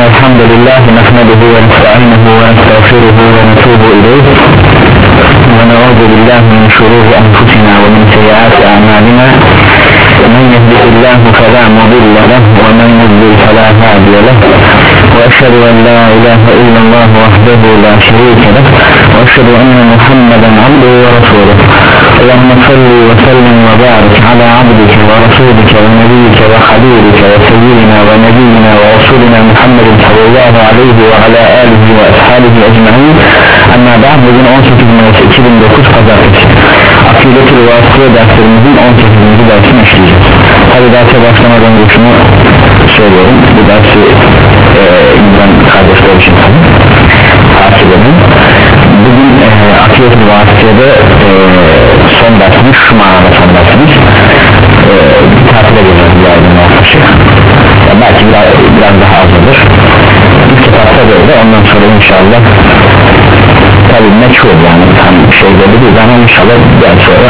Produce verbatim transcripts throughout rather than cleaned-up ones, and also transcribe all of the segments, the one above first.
الحمد لله نحمده ونستعينه ونستغفره ونتوب إليه ونعوذ بالله من شرور أنفسنا ومن سيئات أعمالنا من يهده الله فلا مضل له ومن يضلل فلا هادي له وأشهد أن لا إله إلا الله وحده لا شريك له وأشهد أن محمدا عبده ورسوله اللهم صل وسلم وبارك على عبدك ورسولك ونبيك وحبيبك وسيدنا ونبينا ورسولنا محمد صلى الله عليه وعلى آله وأصحابه أجمعين. Ama daha bugün on sekiz Mayıs iki bin dokuz Pazartesi Akide-i Vasıta derslerimizin on sekizinci dersini işleyeceğiz. Tabi derse başlamadan önce şunu söylüyorum, bu dersi e, İngilizce kardeşler için takip edin. Bugün e, Akide-i Vasıta'da e, son dersimiz şu manada son dersimiz e, tatile geleceğiz bir aydın yaklaşık ya belki biraz, biraz daha az olur. İlk kitapta böyle, ondan sonra inşallah tabi meçhul yani tam şey böyle değil ama inşallah daha sonra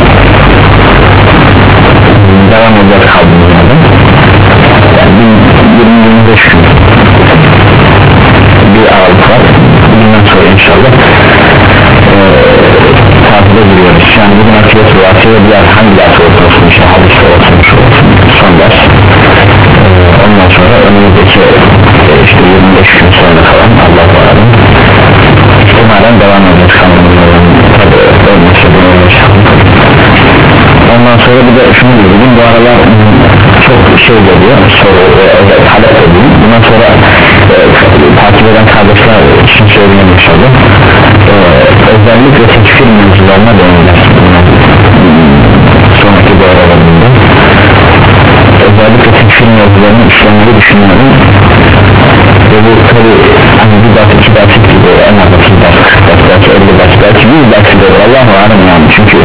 devam edeceğiz kaldığımız yerden. Yani yirmi yirmi beş gün bir aralık var. Bundan sonra inşallah ee, tatile giriyoruz. Yani bugün akıbet rüvasıyla diğer hangi ders olsun, işte hadiste olsun, şu olsun, son ders. Ee, ondan sonra önümüzdeki işte yirmi beş gün sonra falan Allah var adım ihtimalen devam edeceğiz kanalımızın tabi ölmüşse bunu ölmüşse. Ondan sonra bir de şunu diyorum, bu aralar çok şey geliyor, soru ve talep ediyor. Bundan sonra e, takip eden kardeşler için söyleyeyim inşallah. E, özellikle tekfir mevzularına değineceğiz. Sonraki doğrularında özellikle tekfir mevzularını işlemeyi düşünüyorum. Ve bu tabi hani bir ders, iki ders gibi en az otuz ders, belki elli ders, belki yüz ders gibi olur. Allah'u alem yani, çünkü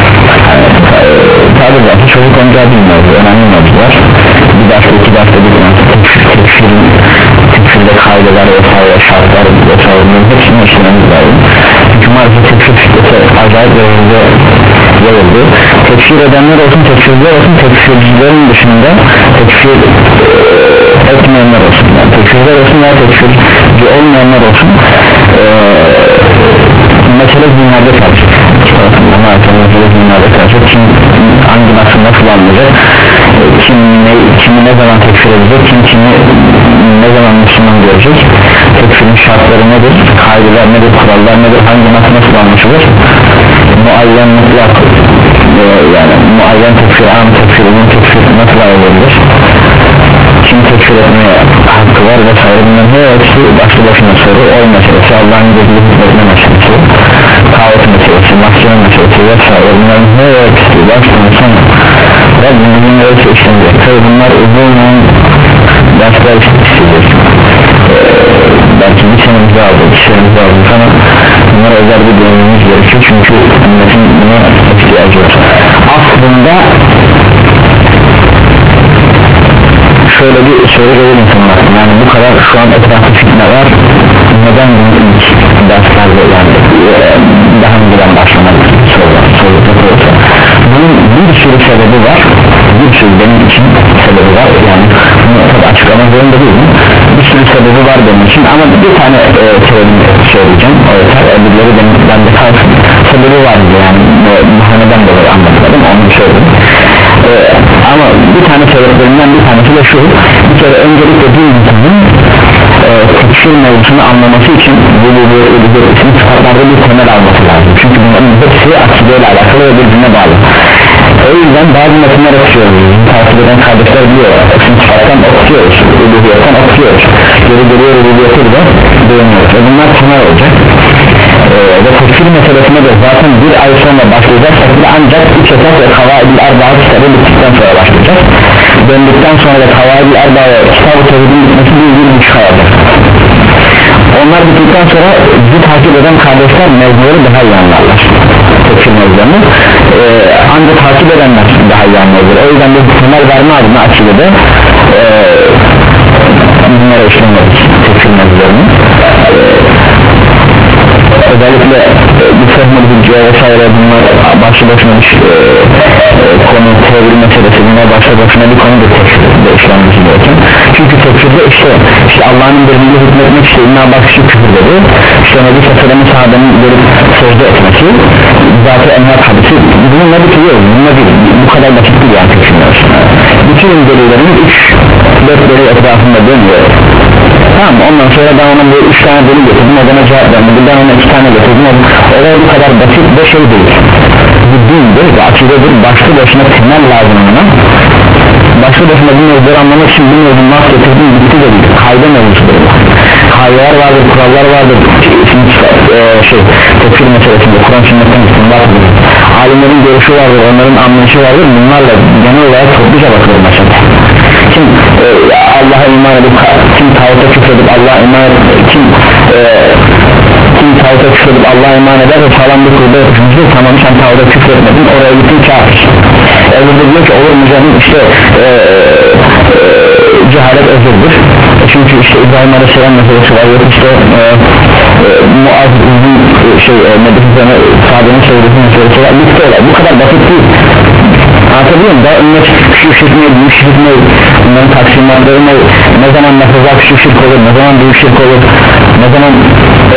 tabi belki çocuk oyuncağı bilmiyoruz, önemli mevzular. Bir derste, iki derste bitmez. Tekfirin, tekfirde kaideler vesaire, şartlar vesaire, bunların hepsini işlememiz lazım. Çünkü maalesef tekfir fikreti acayip derecede yayıldı. Tekfir edenler olsun, tekfirciler olsun, tekfircilerin dışında tekfir etmeyenler olsun, yani tekfirciler olsun veya tekfirci olmayanlar olsun, ee, mesele dinlerde karşı maalesef mesele dinlerde karşı kim hangi nasıl nasıl anlayacak, kim ne, kimi ne zaman tekfir edecek, kim kimi ne zaman Müslüman görecek, tekfirin şartları nedir, kaideler nedir, kurallar nedir, hangi nasıl nasıl anlaşılır, muayyen mutlak e, yani muayyen tekfir, an tekfir, ünlü tekfir nasıl ayrılabilir, kim tekfir etmeye hakkı var vesaire, bunların hepsi başlı başına soru. Oy meselesi, Allah'ın gözünü hizmetine meselesi, kahvet meselesi, mahkeme meselesi vesaire, bunların hepsi başlı başına Rabbimizin ölçü işlenecek. Tabi bunlar uzun dersler isteyecek. ee, belki bir senemizi aldık, iki senemizi aldık ama bunlara özel bir dönemimiz gerekiyor, çünkü ümmetin buna ihtiyacı var. Aslında şöyle bir soru gelir insanlar, yani bu kadar şu an etrafı fitne var, neden bunu ilk derslerde yani daha önceden başlamak sorular sorular bunun bir sürü sebebi var, bir sürü benim için sebebi var, yani bunu tabi açıklamak zorunda değilim, bir sürü sebebi var benim için ama bir tane e, sebebi söyleyeceğim, o yeter, öbürleri benim bende kalsın. Sebebi vardı yani, neden dolayı anlatmadım, onu söyledim. Ee, ama bir tane sebeplerinden bir tanesi de şu: bir kere öncelikle bir insanın e, tekfir mevzusunu anlaması için bu bu bu bu isim sıfatlarda bir temel alması lazım, çünkü bunların hepsi akideyle alakalı ve birbirine bağlı. O yüzden bazı metinler okuyoruz, takip eden kardeşler biliyorlar, isim sıfattan okuyoruz, uluhiyetten okuyoruz, geri geliyor uluviyeti de beğeniyoruz ve bunlar temel olacak. Ee, ve tekfir meselesine de zaten bir ay sonra başlayacaksak bile ancak üç esas ve kavaid-i arba'a kitabı bittikten sonra başlayacak. Döndükten sonra da kavaid-i arba'a kitabı tevhidin bitmesi bir yıl buçuk ay olacak. Onlar bittikten sonra bizi takip eden kardeşler mevzuları daha iyi anlarlar, tekfir mevzularını. Ee, ancak takip edenler daha iyi anlarlar. O yüzden de temel verme adına akidede ee, bunlara işlemedik tekfir mevzularını. Ee, özellikle bu fehmül hücce vesaire bunlar başlı başına bir konu tevhid meselesi, bunlar başta başına bir konudur tekfirde işlenmesi gereken. Çünkü tekfirde işte, işte Allah'ın birliğini hükmetmek işte İbn Abbas şu küfür dedi, işte Nebi Sallallahu sahabenin gelip secde etmesi, zaten envat hadisi, bununla bitiriyor, bununla değil, bu kadar basit değil yani tekfirler. Bütün delillerin üç dört delil etrafında dönüyor. Tamam, ondan sonra ben ona bu üç tane delil getirdim, o bana cevap vermedi, ben ona iki tane getirdim, olay bu kadar basit bir şey değil. Bu dindir ve akidedir, başlı başına temel lazım ona. Başlı başına bu mevzuları anlamak için bu mevzuyu nasıl getirdim, bitti de değil, kayda mevzudur. Kaydalar vardır, kurallar vardır, ee, şey, tekfir meselesinde, Kur'an sünnetten istinbat edilir. Alimlerin görüşü vardır, onların anlayışı vardır, bunlarla genel olarak topluca bakılır mesela. Kim e, Allah'a iman edip, kim tağuta küfredip Allah'a iman edip, kim e, kim tağuta küfredip Allah'a iman eder ve falan bir kurda yapışmıştır, tamam sen tağuta küfretmedin, oraya gittin kafir. E burada diyor ki olur mu canım, işte e, e, cehalet özürdür. E çünkü işte İbrahim Aleyhisselam meselesi var, yok işte e, e, Muaz uzun e, şey e, Medifizan'a sahabenin söylediği meselesi var, bitti olay, bu kadar basit değil. Anlatabiliyor muyum? Daha ümmet küçük şirk ne, büyük şirk ne, bunların taksimatları ne, ne zaman nefazat küçük şirk olur, ne zaman büyük şirk olur, ne zaman e,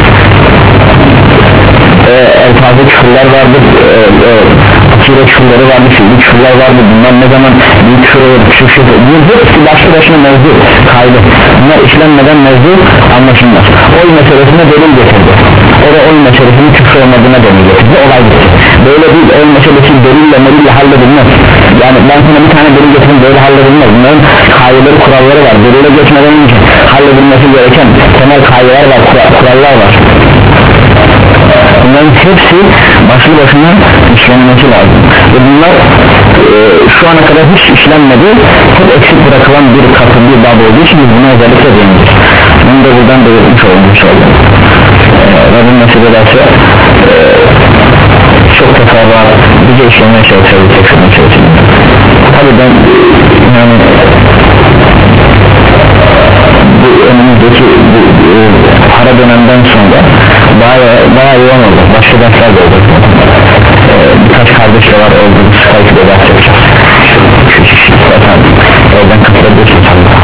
e, elfazı küfürler vardır, e, e, akire küfürleri vardır, fiili küfürler vardır, bunlar ne zaman büyük küfür olur, küçük şirk olur, bu hepsi başlı başına mevzu, kaydı, bunlar işlenmeden mevzu anlaşılmaz. Oy meselesine delil getirdi, o da oy meselesinin küfür olmadığına delil getirdi, olay bitti. Böyle değil, oy meselesi delille melille halledilmez. Yani ben sana bir tane delil getirdim, böyle halledilmez. Bunların kaydeleri, kuralları var, delile geçmeden önce halledilmesi gereken temel kaydeler var, kurallar var. Bunların hepsi başlı başına işlenmesi lazım ve bunlar e, şu ana kadar hiç işlenmedi, hep eksik bırakılan bir katı, bir bab olduğu için buna özellikle değindik. Bunu da buradan belirtmiş oldum inşallah. E, ve bu meselelerse e, çok teferruat bize işlemeye çalışıyoruz tekrar meselesini. Tabi ben yani bu önümüzdeki bu, bu ara dönemden sonra bayağı, bayağı yoğun oldu, başka dersler de oldu. Ee, birkaç kardeş de var, oldu, Skype'de ders yapacağız. Zaten oradan katılabilirsiniz.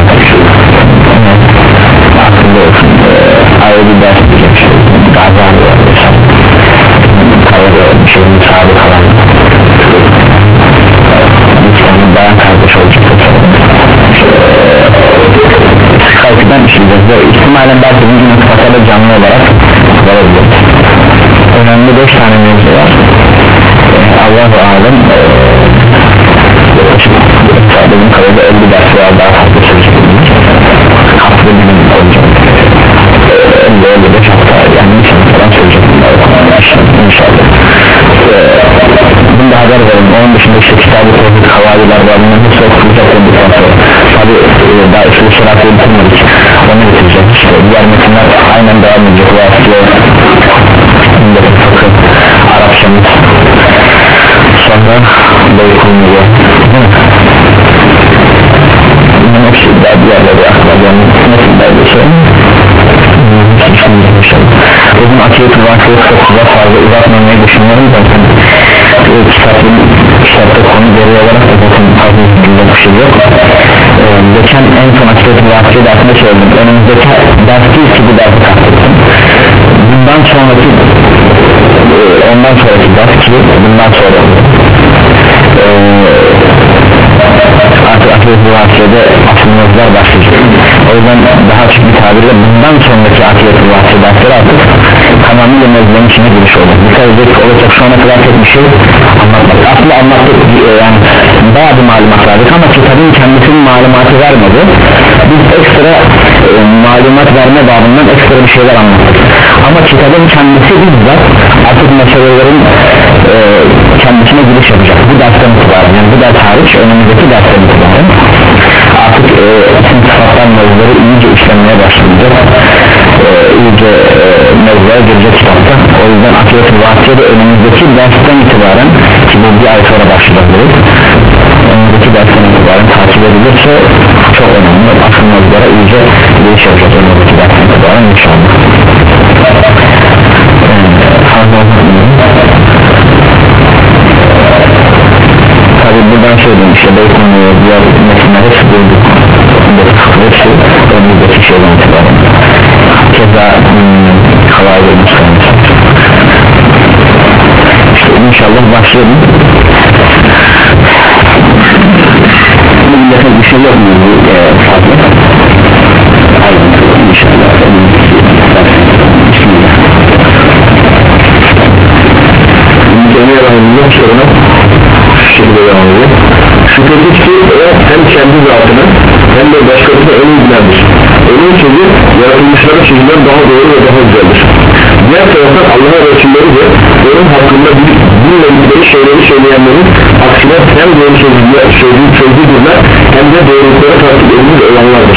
Aklında olsun, ee, ayrı bir ders yapacağım işte, gazarlı var mesela. Kayada bir şeyin sahibi kalan insanın bayan kardeş olacak. Skype'den işleyeceğiz ve ihtimalen belki bir gün kafada canlı olarak varabilir. Önemli beş tane mevzu var. ee, Allah-u Alem ee, benim kadarıyla elli ders var, daha fazla sürecek hafta bir gün olacak. elli elli beş hafta yani bir sene falan sürecek inşallah. ee, bunu da haber verin. Onun dışında işte kitabı tevhid havaliler var, bunun hepsi okuyacak olduktan sonra tabi e, daha üstü sıratı bitirmedik, onu bitireceğiz. İşte diğer metinler aynen devam edecek. Vasıflı fıkıh, Arapçamız, sonra Beykulmu'ya bunun hepsi daha diğerleri aklıma gelmek metinler bir şey. Bugün akiyet-i vakıya çok güzel fazla uzatmamayı düşünüyorum zaten. Kitabın kitapta konu geri olarak da zaten fazla bir bir şey yok. Ee, geçen en son akiyet-i vakıya dersinde söyledim, önümüzdeki ders değil ki bu dersi kastettim. Bundan sonraki e, ondan sonraki ders ki bundan sonra e, artık akiyet-i vakiyede asılmazlar başlayacak. O yüzden daha açık bir tabirle bundan sonraki akiyet-i vakiye dersleri artık tamamıyla mevzuların içine giriş olur. Dikkat edecek olacak, şu ana kadar tek bir şey anlatmak. Aslında anlattık yani bayağı bir malumat verdik ama kitabın kendisinin malumatı vermedi. Biz ekstra e, malumat verme babından ekstra bir şeyler anlattık. Ama kitabın kendisi bizzat artık meselelerin e, kendisine giriş yapacak. Bu dersten itibaren, yani bu ders hariç önümüzdeki dersten itibaren artık e, isim sıfatlar mevzuları iyice işlenmeye başlayacak. E, iyice e, mevzulara girecek kitapta. O yüzden akiyet-i vakiyede önümüzdeki dersten itibaren ki bu bir ay sonra başlayacak, önümüzdeki dersten itibaren takip edilirse çok önemli. Asıl mevzulara iyice giriş yapacak önümüzdeki dersten itibaren inşallah. E, fazla olmadı. şey yok mu bu e, fazla ayrıntılı inşallah. Bismillah. Cemil Rahim'in soruna şu şekilde devam ediyor. Şüphesiz ki o hem kendi zatını hem de başkasını en iyi bilendir. Onun sözü yaratılmışların sözünden daha doğru ve daha güzeldir. Diğer taraftan Allah'a Resulleri de onun hakkında bilmedikleri şeyleri söyleyenlerin aksine hem doğru sözlü sözlüdürler hem de doğruluklara takip edilir olanlardır.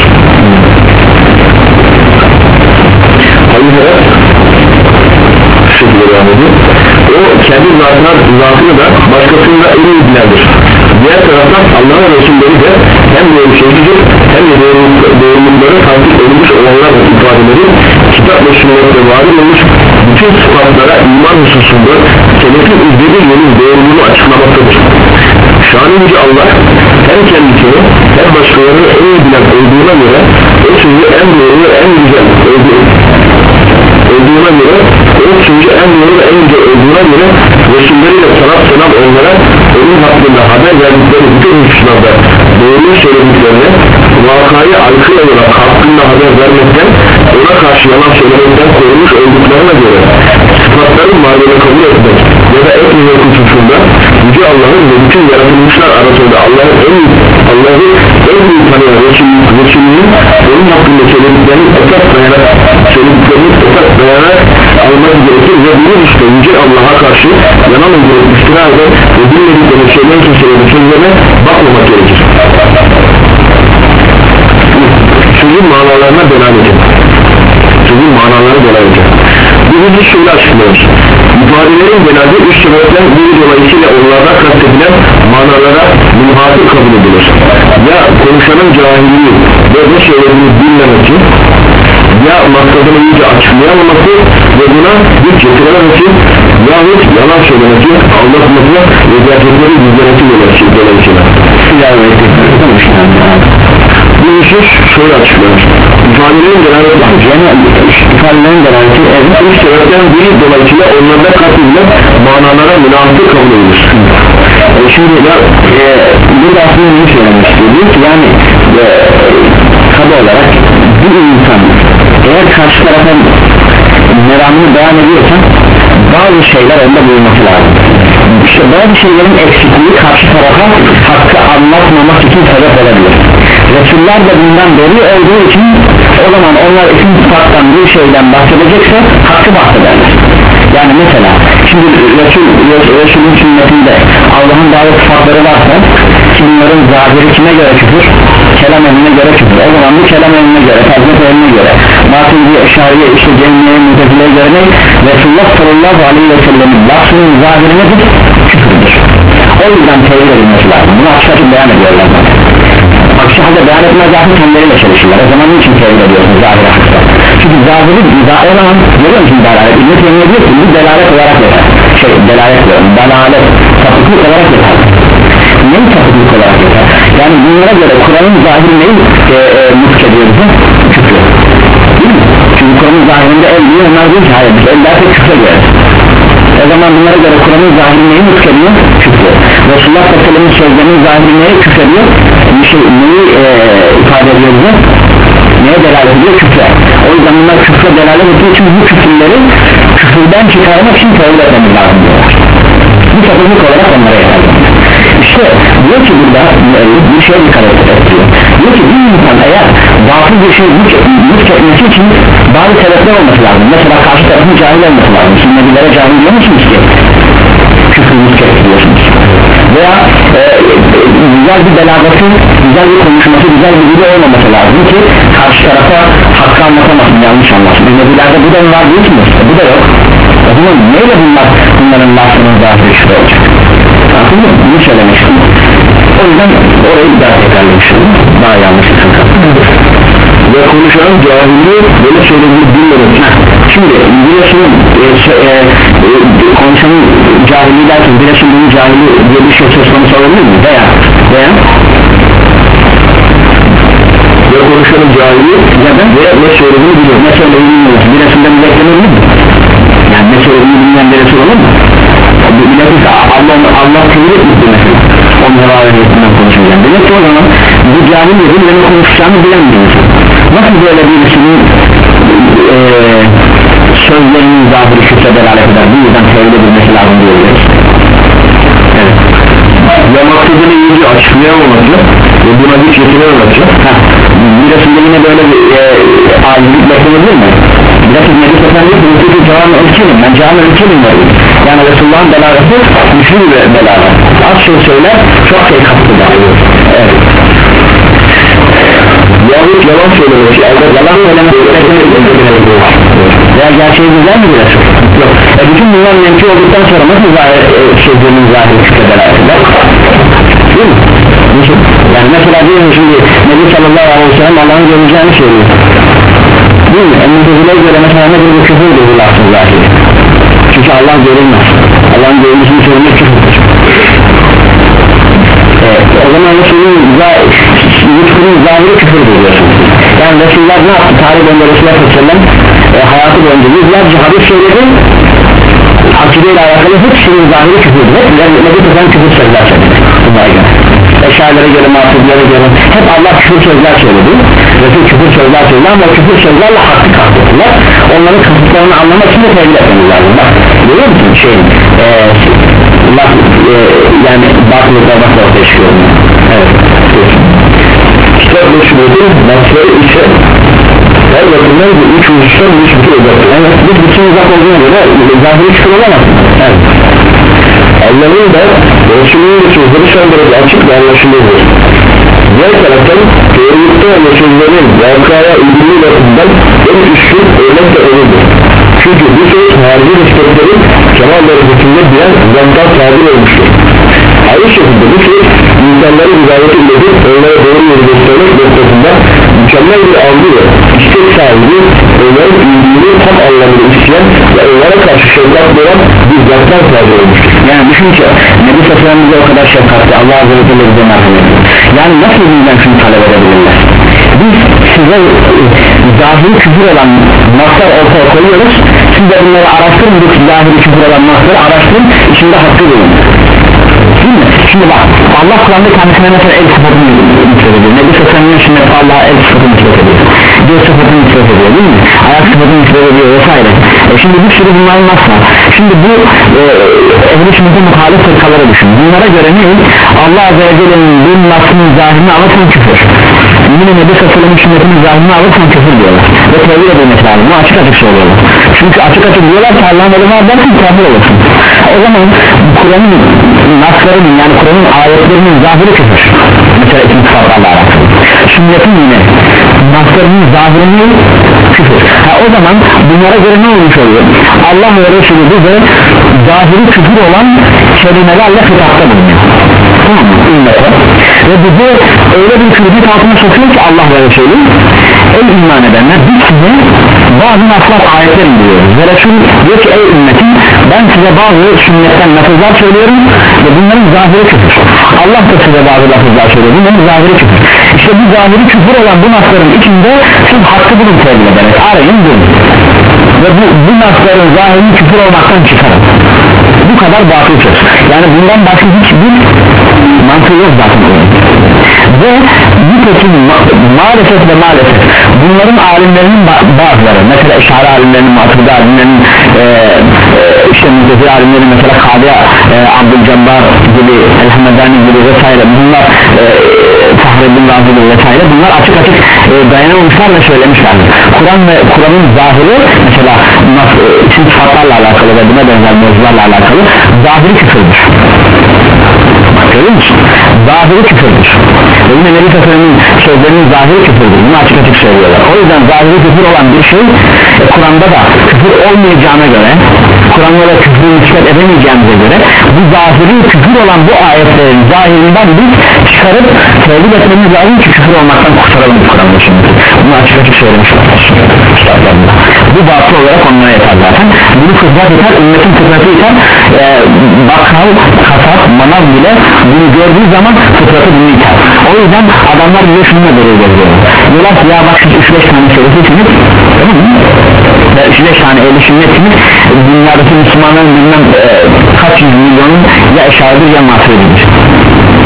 Hayır, şu şekilde devam ediyor. O kendi zatına, zatını da başkasını da en iyi bilendir. Diğer taraftan Allah'ın Resulleri de hem doğru sözlüdür hem de doğruluklara takip edilmiş olanlar ifadeleri kitap ve sünnette varid olmuş bütün sıfatlara iman hususunda selefin izlediği yolun doğruluğunu açıklamaktadır. Şan-ı Yüce Allah hem kendisini hem başkalarını en iyi bilen olduğuna göre o sözü en doğru ve en güzel olduğuna göre o sözü en doğru ve en güzel olduğuna göre Resulleriyle sanat sanat onlara onun hakkında haber verdikleri bütün hususlarda doğruyu söylediklerini vakayı aykırı olarak hakkında haber vermekten ona karşı yalan söylemekten korunmuş olduklarına göre sıfatların varlığını kabul etmek ya da etmemek hususunda Yüce Allah'ın ve bütün yaratılmışlar arasında Allah'ın en iyi Allah'ı en iyi tanıyan Resulünün onun hakkında söylediklerini esas dayanarak söylediklerini esas dayanarak almak gerekir ve bunun işte Yüce Allah'a karşı yalan öldürmüştür ve bilmediklerini söyleyen kimselerin sözlerine bakmamak gerekir. Sözün manalarına delalet et. Sözün manalarına delalet et. Bu yüzü şöyle açıklıyoruz. İfadelerin genelde üç sebepten biri dolayısıyla onlardan kastedilen manalara münhasır kabul edilir. Ya konuşanın cahilliği ve ne söylediğini bilmemesi, ya maksadını iyice açıklayamaması ve buna güç getirememesi, yahut yalan söylemesi, aldatması ve gerçekleri gizlemesi dolayısıyla. Bu husus şöyle açıklanır. İfadelerin delaleti ifadelerin delaleti evet, üç sebepten biri dolayısıyla onlarda kastedilen manalara münasır kabul edilir. E şimdi ya, e, burada aslında ne söylemek istiyor? Diyor ki yani e, tabi olarak bir insan eğer karşı tarafa meramını beyan ediyorsa bazı şeyler onda bulunması lazım. İşte bazı şeylerin eksikliği karşı tarafa hakkı anlatmamak için sebep olabilir. Resuller de bundan beri olduğu için o zaman onlar isim sıfattan bir şeyden bahsedecekse hakkı bahsederler. Yani mesela şimdi Resul, Resul'ün sünnetinde Allah'ın bazı sıfatları varsa ki bunların zahiri kime göre küfür? Kelam eline göre küfür. O zaman bu kelam eline göre, fazla eline göre Maturidi, Eşariye, işte Cemileye, Mutezileye göre ne? Resulullah sallallahu aleyhi ve sellem'in lafının zahiri nedir? Küfürdür. O yüzden tevhid edilmesi lazım. Bunu açık açık beyan ediyorlar. Aksi halde beyan etmez zaten kendileriyle çalışırlar. O zaman niçin tevhid ediyorsunuz zahiri hakta? Çünkü zahiri o zaman görüyor musun delalet? İbn-i Teymiye diyor ki bu delalet olarak yeter. Şey delalet diyorum, delalet sapıklık olarak yeter. Neyi sapıklık olarak yeter? Yani bunlara göre Kur'an'ın zahiri neyi e, e, mutlaka ediyoruz? Küfür. Değil mi? Çünkü Kur'an'ın zahirinde el diyor, onlar diyor ki hayır biz ellerde küfre göre. O zaman bunlara göre Kur'an'ın zahiri neyi mutlaka ediyor? Küfür. Resulullah sallallahu aleyhi ve sellem'in sözlerinin zahiri neyi küfür ediyor? Bir şey neyi e, ifade ediyor bize? Neye delalet ediyor? Küfre. O yüzden bunlar küfre delalet ettiği için bu küfürleri küfürden çıkarmak için tevhid etmemiz lazım diyorlar. Bu sapıklık olarak onlara yeter. İşte diyor ki burada bir şey dikkat ediyor. Diyor ki bir insan eğer batıl bir şey mülk etmesi için bazı sebepler olması lazım. Mesela karşı tarafın cahil olması lazım. Şimdi nebilere cahil diyor musunuz ki? Küfür mülk ediyorsunuz. Veya e, güzel bir belagatı, güzel bir konuşması, güzel bir video olmaması lazım ki karşı tarafa hakkı anlatamasın, yanlış anlasın. Nebilerde bu da var diyorsunuz, bu da yok. O zaman neyle bunlar, bunların lafının zahiri şüphe olacak? Anladın mı? Bunu söylemek istedim. O yüzden orayı bir daha tekrarlamışım. Daha yanlış bir sıkıntı. Ve konuşan cahilliği böyle söylediğini bilmemek. Şimdi biliyorsunuz e, e, e, konuşanın cahilliği derken biliyorsunun cahilliği diye bir şey söz konusu olabilir mi? Veya veya ve konuşanın cahilliği ya da ve ne söylediğini biliyor. Ne söylediğini biliyor. Biliyorsundan bir beklenir mi? Yani ne söylediğini bilmeyen bir resul olur mu? Bilakis Allah Allah tevhid etti mesela. Onun hevâ ve niyetinden konuşacağım. Demek ki o zaman bu Mevla'nın dediğini ve ne konuşacağını bilen bir insan. Nasıl böyle birisinin e, sözlerinin zahiri küfre delalet eder, bu yüzden tevhid edilmesi lazım diyoruz. Evet. Ya maksudunu iyice açıklayamaması ve buna güç getirememası. Birisinde yine böyle bir e, alimlik beklenebilir mi? Bilakis Nebi Sefendi Hünkârı Cavan Ölçelim, ben Cavan Ölçelim derim. Yani Resulullah'ın belaleti güçlü bir belalet. Az şey söyler, çok şey kaptırdı. Evet. Yahut yalan söylemesi, yalan söylemesi veya gerçeği güzel mi biraz? Yok. E bütün bunlar mümkü olduktan sonra nasıl zahir, e, sözlerinin zahiri küfre delalet eder? Değil mi? Yani mesela diyelim şimdi Nebi sallallahu aleyhi ve sellem Allah'ın göreceğini söylüyor. Değil mi? Emniyetiyle göre mesela nedir bu küfürdür bu lafın zahiri? Çünkü Allah görülmez. Allah'ın görülmesini söylemek küfürdür. Evet, o zaman Resul'ün zahiri, zahiri küfürdür diyorsunuz. Yani Resulullah ne yaptı? Tarih boyunca Resulullah sallallahu aleyhi ve sellem e, hayatı boyunca yüzlerce hadis söyledi. Akideyle alakalı hepsinin zahiri küfürdür. Hep Nebi Sefendi küfür sözler söyledi. Bunlara göre. Eşarilere göre, Maturidi'lere göre hep Allah küfür sözler söyledi. Resul küfür sözler söyledi ama o küfür sözlerle hakkı kastediyorlar. Onların kasıtlarını anlamak için de tevhid etmemiz lazım. Bak, görüyor musun şey e, Allah, e, yani batılıkla bakla ortaya çıkıyor. Evet. kitap meşrudur, nasıl ise her bakımdan bu üç uçtan üç bütün uzaktır. Evet, biz bütün uzak olduğuna göre zahiri küfür olamaz. Evet. Allah'ın da Resulünün de sözleri son derece açık ve anlaşılırdır. Diğer taraftan doğrulukta ve sözlerin vakaya ilgili bakımdan en üstün örnek de olurdur. Çünkü bu söz harici nispetlerin kemal derecesinde bilen zantan tabir olmuştur. Aynı şekilde bu söz insanları hidayete iledir, onlara doğru yolu göstermek noktasında mükemmel bir algı ve istek sahibi, onların iyiliğini tam anlamda isteyen ve onlara karşı şefkat veren bir zantan tabir olmuştur. Yani düşün ki Nebi Sefendi bize o kadar şefkatli, Allah Azze ve Celle bize merhamet ediyor. Yani nasıl bizden şunu talep edebilirler? Biz size zahiri küfür olan naslar ortaya koyuyoruz, siz de bunları araştırın, bu zahiri küfür olan nasları araştırın, içinde hakkı bulun. Değil mi? Şimdi bak, Allah Kur'an'da kendisine mesela el sıfatını nispet ediyor. Nebi Sefendi'nin şimdi Allah'a el sıfatını nispet ediyor, göz sıfatını nispet ediyor, değil mi? Ayak sıfatını nispet ediyor vesaire. E şimdi bir sürü bunların nasıl? Şimdi bu e, ehl-i sünnetin muhalif fırkaları düşün. Bunlara göre ne? Allah Azze ve Celle'nin bu nasının zahirini alırsan küfür, yine Nebi Sefendi'nin sünnetinin zahirini alırsan küfür diyorlar ve tevhid edilmesi lazım. Bu açık açık söylüyorlar. Çünkü açık açık diyorlar ki Allah'ın eli var dersin kafir olursun. O zaman Kur'an'ın naslarının, yani Kur'an'ın ayetlerinin zahiri küfür. Mesela ikinci sıfatlarla alakalı. Sünnetin yine naslarının zahirini küfür. Ha, o zaman bunlara göre ne olmuş oluyor? Allah ve Resulü bize zahiri küfür olan kelimelerle hitapta bulunuyor. Tamam mı? Ümmete. Ve bizi öyle bir küfür altına sokuyor ki Allah ve Resulü, ey iman edenler, biz size bazı naslar ayetler indiriyoruz ve Resul diyor ki ey ümmetim, ben size bazı sünnetten lafızlar söylüyorum ve bunların zahiri küfür. Allah da size bazı lafızlar söylüyor, bunların zahiri küfür. İşte bu zahiri küfür olan bu nasların içinde siz hakkı bulun tevhid ederek arayın bulun ve bu, bu nasların zahiri küfür olmaktan çıkarın. Bu kadar batıl söz. Yani bundan başka hiçbir mantığı yok zaten. Ve nitekim ma maalesef ve maalesef bunların alimlerinin bazıları, mesela Eşari alimlerinin, Maturidi alimlerinin, e, e, işte Müzdezi alimlerinin, mesela Kadı e, Abdülcabbar gibi, El-Hamedani gibi vesaire, bunlar e, Fahreddin Razi gibi vesaire, bunlar açık açık e, dayanamamışlar ve söylemişlerdir. Kur'an ve Kur'an'ın zahiri, mesela e, isim sıfatlarla alakalı ve buna benzer mevzularla alakalı zahiri küfürdür. Görüyor musun? Zahiri küfürdür. Ve yine Nebi Seferi'nin sözlerinin zahiri küfürdür. Bunu açık açık söylüyorlar. O yüzden zahiri küfür olan bir şey e, Kur'an'da da küfür olmayacağına göre, Kur'an'da da küfürü nispet edemeyeceğimize göre, bu zahiri küfür olan bu ayetlerin zahirinden biz çıkarıp tevhid etmemiz lazım ki küfür olmaktan kurtaralım Kur'an'da şimdi. Bunu açık açık söylemiş ustalarında. Bu batıl olarak onlara yeter zaten. Bunu fıtrat yeter, ümmetin fıtratı yeter. E, bakkal, kasap, manav bile bunu gördüğü zaman fıtratı bunu yeter. O yüzden adamlar bile şununla belirliyor. Diyorlar ki ya bak siz üç beş tane söylesiniz, tamam mı? Ve üç beş tane ehli sünnetsiniz, dünyadaki Müslümanların bilmem e, kaç yüz milyonun ya eşaridir ya maturididir.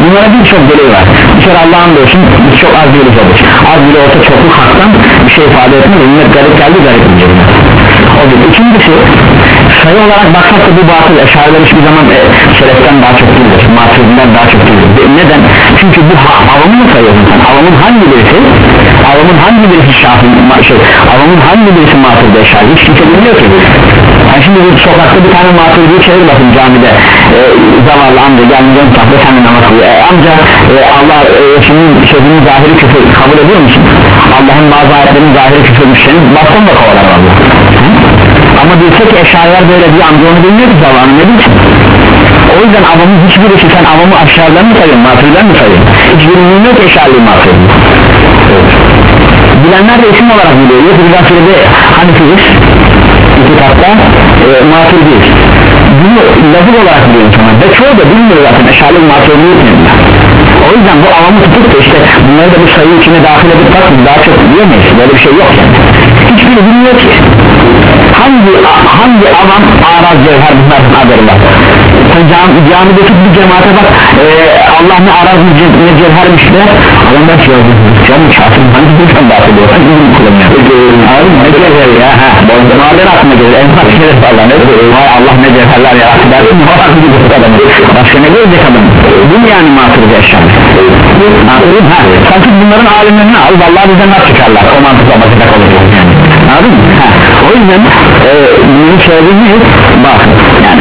bunlara birçok delil var. Bir kere Allah'ın diyorsun çok az bir olur, az bile olsa çokluk haktan bir şey ifade etmiyor. Ümmet garip geldi garip diyecek. O bir. İkincisi sayı olarak baksak da bu batıl, eşariler hiçbir zaman e, şereften daha çok değildir, maturidinden daha çok değildir. Neden? Çünkü bu avamı mı sayıyorsun sen? Avamın hangi birisi? Avamın hangi birisi şafii, şey, avamın hangi birisi maturidi eşari? Hiç kimse bilmiyor ki. Yani şimdi bu sokakta bir tane maturidiyi çevir bakın camide, e, zavallı amca gelmeyeceğim tahta sen de namaz kılıyor. E, amca e, Allah e, şimdi sözünün zahiri küfür kabul ediyor musun? Allah'ın bazı ayetlerinin zahiri küfürmüş, senin bastonla kovalar Allah. Ama bilsek eşariler böyle bir amca onu bilmiyor ki zavallı, ne bilsin? O yüzden avamın hiçbirisi, sen avamı aşağıdan mı sayıyorsun, maturiden mi sayıyorsun? Hiçbirinin bilmiyor ki eşariliği maturidi. Bilenler de isim olarak biliyor. Yok bir lafıyla Hanefiyiz, itikatta e, maturidiyiz. Bunu lafız olarak biliyor insanlar ve çoğu da bilmiyor zaten eşariliği maturidi bilmiyor. O yüzden bu avamı tutup da işte bunları da bu sayı içine dahil edip bakın daha çok bilemeyiz, böyle bir şey yok yani. Hiçbiri bilmiyor ki hangi hangi avam araz cevher bunların haberi var. Sen cam, camideki bir cemaate bak, e, Allah ne araz ne cevhermiş de adam ben şey oldu canım şahsım hangi birden bahsediyor hangi birini kullanıyor abi ne cevher ya ha maden aklıma gelir en fazla gelir falan vay Allah ne cevherler yarattı dersin o an bir bu adamı başka ne görecek adam bu mu yani matırız eşyanı matırız ha sanki bunların alimlerini al vallahi bizden nasıl çıkarlar o mantıkla bakacak olacak yani anladın mı ha o yüzden e, bunu söylediğimiz bak yani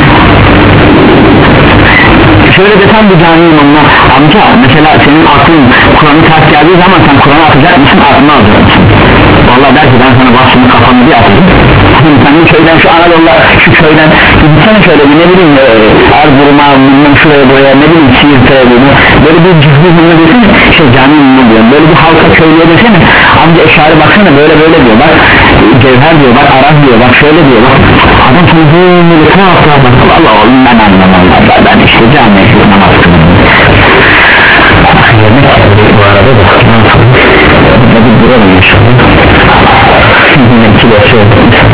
şöyle desem bu cami imamına amca mesela senin aklın Kur'an'ı ters geldiği zaman sen Kur'an'ı atacak mısın atma alacak mısın valla der ki ben sana başını kafamı bir atayım sen bu köyden şu Anadolu'da şu köyden gitsene şöyle bir ne bileyim e, Erzurum'a bilmem şuraya buraya ne bileyim Siirt'e böyle bir cüzgü bunu desene şey cami imamı diyorum böyle bir halka köylüye desene amca eşari baksana böyle böyle diyor bak cevher diyor bak araz diyor bak şöyle diyor bak adam sana böyle ne yapıyor bak Allah oğlum ben anlamam ben, ben işte cami namaz kılmıyorum yemek geldi bu arada da ne yapalım ne bir duralım inşallah iki de şey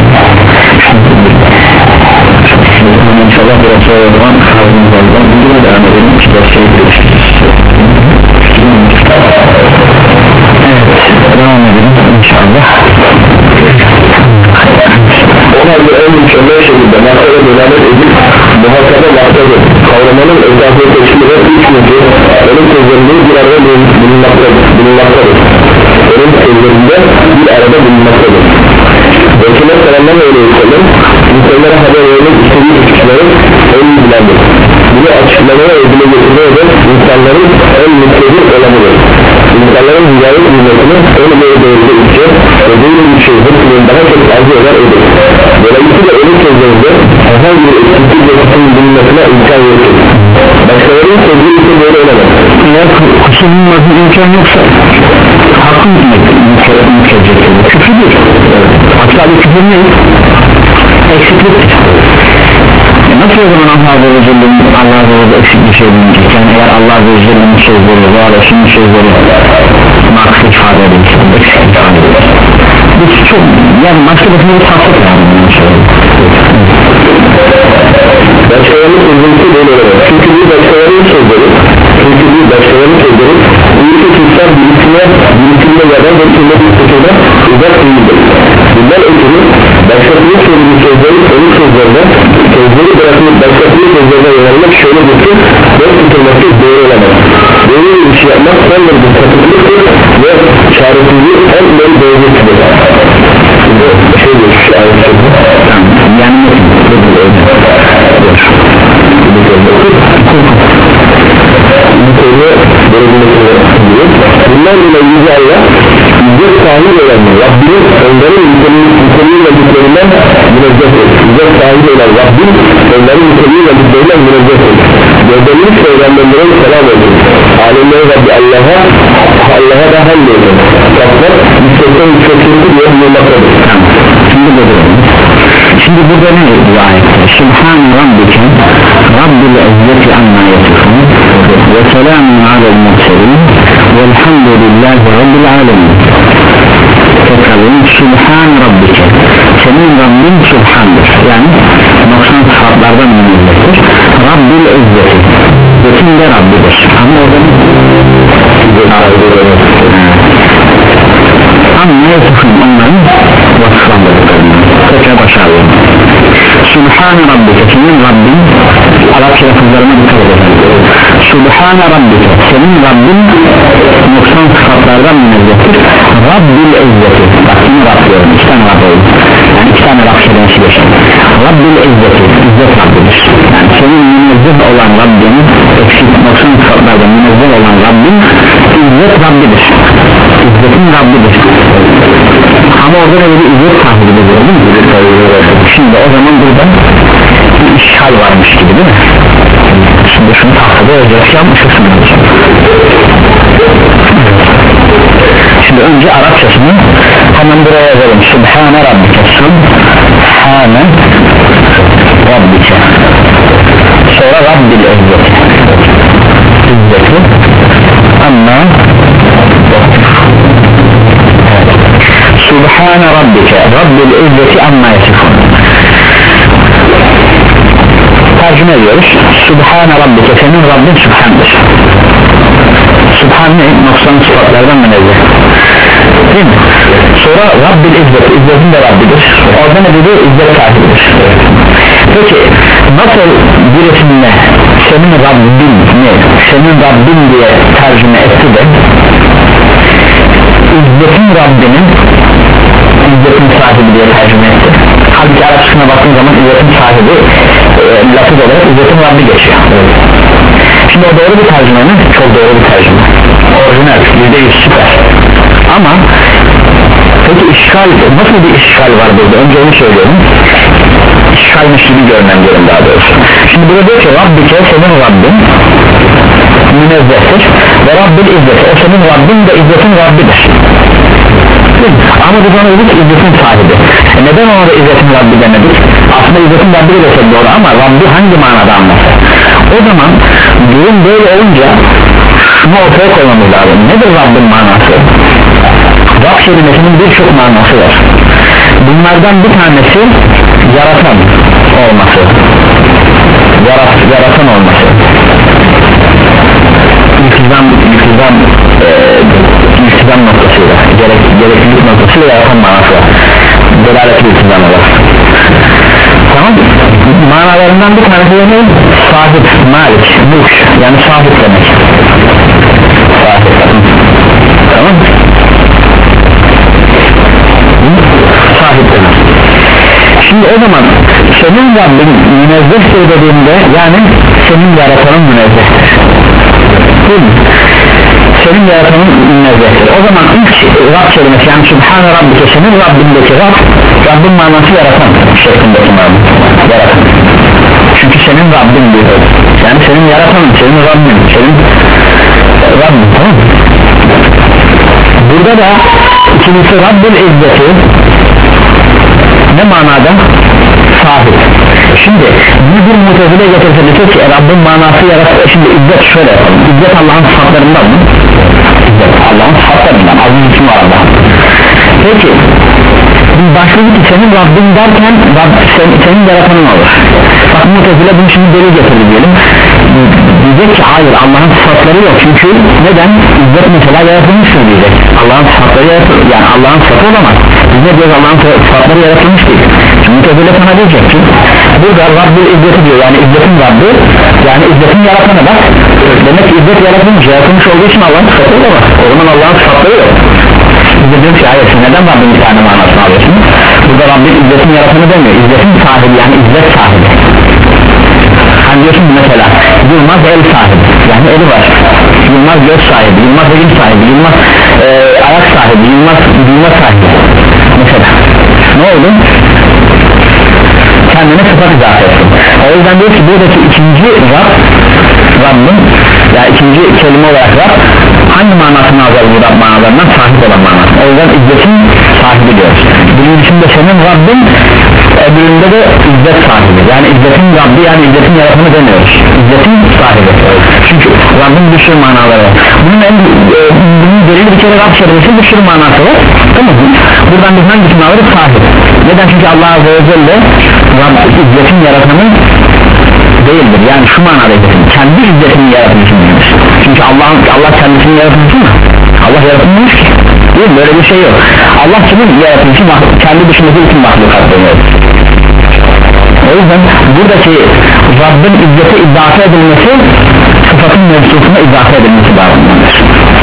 inşallah biraz sonra o zaman kaldığımız oldan bir de devam edelim iki de şey görüşürüz evet devam edelim inşallah o halde en mükemmel şekilde maksada delalet edip muhakkada maksadı kavramanın etrafını teşkil eden üç müdür onun sözlerinde bir arada bulunmaktadır bulunmaktadır onun sözlerinde bir arada bulunmaktadır Resulullah sallallahu aleyhi ve sellem insanlara haber vermek istediği kişilerin en bilendir bunu açıklamaya ve dile getirmeye de insanların en mutludur olanıdır insanların hidayet hizmetini en böyle doğruda içe ve böyle bir şey hepsinin daha çok arzu eder odur dolayısıyla onun sözlerinde herhangi bir eksiklik ve kusurun bulunmasına imkan yoktur başkalarının sözleri ise böyle olamaz eğer kusurun bulunmasına imkan yoksa hakkın mükecektir küfürdür hatta bir küfür ne? eksikliktir nasıl o zaman Allah Azze ve Celle'nin Allah Azze ve Celle eksik bir şey bulunacak yani eğer Allah Azze ve Celle'nin sözleri var Resul'ün sözleri naksı ifade edilmiş eksik ifade edilmiş bu çok yani başka bakımda bir tahsit yani başkalarının sözleri böyle olur çünkü bu başkalarının sözleri çünkü bu başkalarının sözleri ülke tutsal birisine birisine yadan ve kirli bir kutuda uzak değildir bundan ötürü başkasının söylediği sözleri onun sözlerine sözleri bırakılıp başkasının sözlerine yönelmek şöyle bir ki dört tutulması doğru olamaz böyle bir şey yapmak son bir katıklıktır ve çaresizliği en böyle doğrultudur bu şey diyor şu ayet sözü yani bu konu bundan dolayı yüce Allah yüce sahip olan Rabbinin onların niteliği ve güçlerinden münezzehtir yüce sahip olan Rabbin onların niteliği ve güçlerinden münezzehtir gönderilmiş peygamberlerin selam olsun alemlerin Rabbi Allah'a Allah'a da hamdolsun kaplar yüksekten yüksektirdi diye bulunmaktadır şimdi burada şimdi burada ne dua etti Subhan Rabbike Rabbil İzzeti amma yasifun ve selamun alel murselin velhamdülillahi Rabbil alemin tekrarlayın Subhan Rabbike senin Rabbin Subhan'dır yani noksan sıfatlardan münezzehtir Rabbil İzzeti bütün de Rabbidir ama orada onların vasıflandırdıklarını tekrar başarılı. Subhane Rabbike, senin Rabbin, Arapça lafızlarına dikkat edelim. Subhane Rabbike, senin Rabbin noksan sıfatlardan münezzehtir. Rabbil İzzeti, bak yine Rab diyorum, iki tane Rab oldu, yani iki tane Rab kelimesi geçer. Rabbil İzzeti, İzzet Rabbidir. Yani senin münezzeh olan Rabbin, eksik noksan sıfatlardan münezzeh olan Rabbin İzzet Rabbidir, İzzetin Rabbidir. Ama orada da bir izzet sahibi de değil mi? Şimdi o zaman burada bir işgal varmış gibi değil mi? Şimdi şunu tahtada özgürlük yapmışsın. Şimdi önce Arapçasını hemen buraya yazalım. Subhane Rabbike, Subhane Rabbike, sonra Rabbil İzzeti, İzzeti ama Subhane Rabbike, Rabbil İzzeti amma yasifun. Tercüme ediyoruz. Subhane Rabbike, senin Rabbin Subhan'dır. Subhan ne? Noksan sıfatlardan münezzeh, değil mi? Sonra Rabbil İzzeti, İzzetin de Rabbidir. Orada ne dedi? İzzet sahibidir. Peki nasıl birisinde senin Rabbin ne? Senin Rabbin diye tercüme etti de İzzetin Rabbinin İzzetin sahibi diye tercüme etti. Halbuki Arapçasına baktığın zaman İzzetin sahibi e, lafız olarak İzzetin Rabbi geçiyor. Şimdi o doğru bir tercüme mi? Çok doğru bir tercüme. Orijinal, yüzde yüz süper. Ama peki işgal, nasıl bir işgal var burada? Önce onu söylüyorum. İşgalmiş gibi görmem daha doğrusu. Şimdi burada diyor ki Rabbike, senin Rabbin münezzehtir ve Rabbil İzzeti, o senin Rabbin de İzzetin Rabbidir. Ama biz ona dedik İzzetin sahibi. E neden ona da İzzetin Rabbi demedik? Aslında İzzetin Rabbi de çok doğru ama Rabbi hangi manada anlatır? O zaman durum böyle olunca şunu ortaya koymamız lazım. Nedir Rabbin manası? Rab kelimesinin birçok manası var. Bunlardan bir tanesi yaratan olması, Yarat, yaratan olması, iltizam, iltizam, e, iltizam noktasıyla, gerek, gereklilik noktasıyla yaratan manası var. Delalet iltizam var. Tamam, manalarından bir tanesi de ne? Sahip, malik, mülk, yani sahip demek. Sahip, tamam. Sahip demek. Şimdi o zaman senin Rabbin münezzehtir dediğinde yani senin yaratanın münezzehtir, değil mi? Senin yaratanın münezzehtir. O zaman ilk Rab kelimesi yani Subhane Rabbike, senin Rabbindeki Rab, Rabbin manası yaratan şeklindeki manası, yaratan. Çünkü senin Rabbin diyor, yani senin yaratanın, senin Rabbin, senin Rabbin, tamam mı? Burada da ikincisi Rabbil İzzeti ne manada? Sahip. Şimdi bir mutezile getirse dese ki Rabbin manası yaratır. Şimdi İzzet şöyle yapalım. İzzet Allah'ın sıfatlarından mı? İzzet Allah'ın sıfatlarından, aziz ismi var Allah. Peki biz başladık ki senin Rabbin derken Rab, sen, senin yaratanın olur. Bak mutezile bunu şimdi delil getirdi diyelim. Diyecek ki hayır, Allah'ın sıfatları yok. Çünkü neden? İzzet mesela yaratılmıştır diyecek. Allah'ın sıfatları yaratılır, yani Allah'ın sıfatı olamaz. Biz ne diyoruz? Allah'ın sıfatları yaratılmış değil. Mutezile sana diyecek ki burada Rabbil İzzeti diyor, yani İzzetin Rabbi, yani İzzetin yaratanı. Bak demek ki İzzet yaratılmış, yaratılmış olduğu için Allah'ın sıfatı olamaz. O zaman Allah'ın sıfatları yok. Biz de diyoruz ki hayır, neden Rabbin bir tane manasını alıyorsun? Burada Rabbil İzzetin yaratanı demiyor, İzzetin sahibi, yani İzzet sahibi. Hani diyorsun mesela Yılmaz el sahibi, yani eli var. Yılmaz göz sahibi, Yılmaz elin sahibi, Yılmaz e, ayak sahibi, Yılmaz Yılmaz sahibi. Mesela ne oldu? Kendine sıfat izafe etsin. O yüzden diyor ki buradaki ikinci Rab, Rabbin ya yani ikinci kelime olarak Rab hangi manasını alacağız bu Rab manalarından? Sahip olan manası. O yüzden İzzet'in sahibi diyoruz. Birincisinde senin Rabbin, öbüründe de İzzet sahibi, yani İzzet'in Rabbi, yani İzzet'in yaratanı demiyoruz, İzzet'in sahibi. Çünkü Rabbin bir sürü manaları var. Bunun en e, bunun delil bir kere Rab kelimesi bir sürü manası var, tamam mı? Buradan biz hangisini alırız? Sahip. Neden? Çünkü Allah Azze ve Celle Rabb İzzet'in yaratanı değildir, yani şu manada kendi İzzet'ini yaratmışsındır. Çünkü Allah Allah kendisini yaratmış mı? Allah yaratılmış ki, değil mi? Böyle bir şey yok. Allah kimin yaratılışı kendi dışındaki bütün mahlukat deniyor. O yüzden buradaki Rabbin izzete izafe edilmesi sıfatın mevzusuna izafe edilmesi bağlamındadır.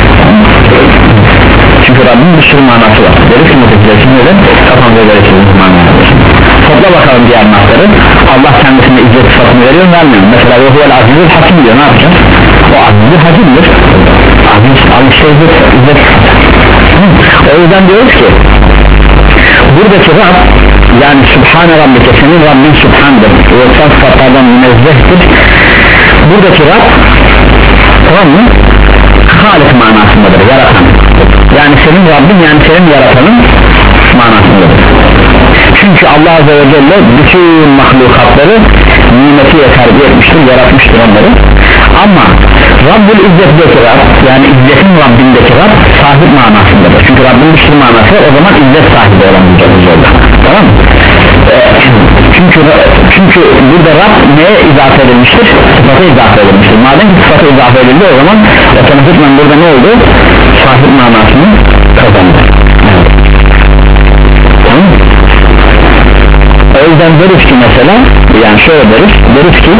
Çünkü Rabbin bir sürü manası var. Deriz ki mutlaka öyle kafamıza göre çizilmiş manadır. Topla bakalım diğer manası. Allah kendisine izzet sıfatını veriyor mu vermiyor mu? Mesela Ruhul Azizül Hakim diyor, ne yapacağız? O Azizül Hakim'dir. Aziz al-işte izzet, izzet sıfatı. O yüzden diyoruz ki buradaki Rab, yani Sübhane Rabbike, senin Rabbin Sübhan'dır, yoksa sıfatlardan münezzehtir. Buradaki Rab, tamam mı? Halik manasındadır, yaratan. Yani senin Rabbin, yani senin yaratanın manasındadır. Çünkü Allah Azze ve Celle bütün mahlukatları nimetiyle terbiye etmiştir, yaratmıştır onları. Ama Rabbül İzzet'deki Rab, yani İzzet'in Rabbindeki Rab sahip manasındadır. Çünkü Rabbin bir sürü manası, o zaman İzzet sahibi olan bir orada. Tamam mı? Ee, çünkü çünkü burada Rab neye izafe edilmiştir? Sıfata izafe edilmiştir. Madem ki sıfata izafe edildi, o zaman otomatikman burada ne oldu? Sahip manasını kazandı. Evet. Tamam mı? O yüzden deriz ki mesela, yani şöyle deriz, deriz ki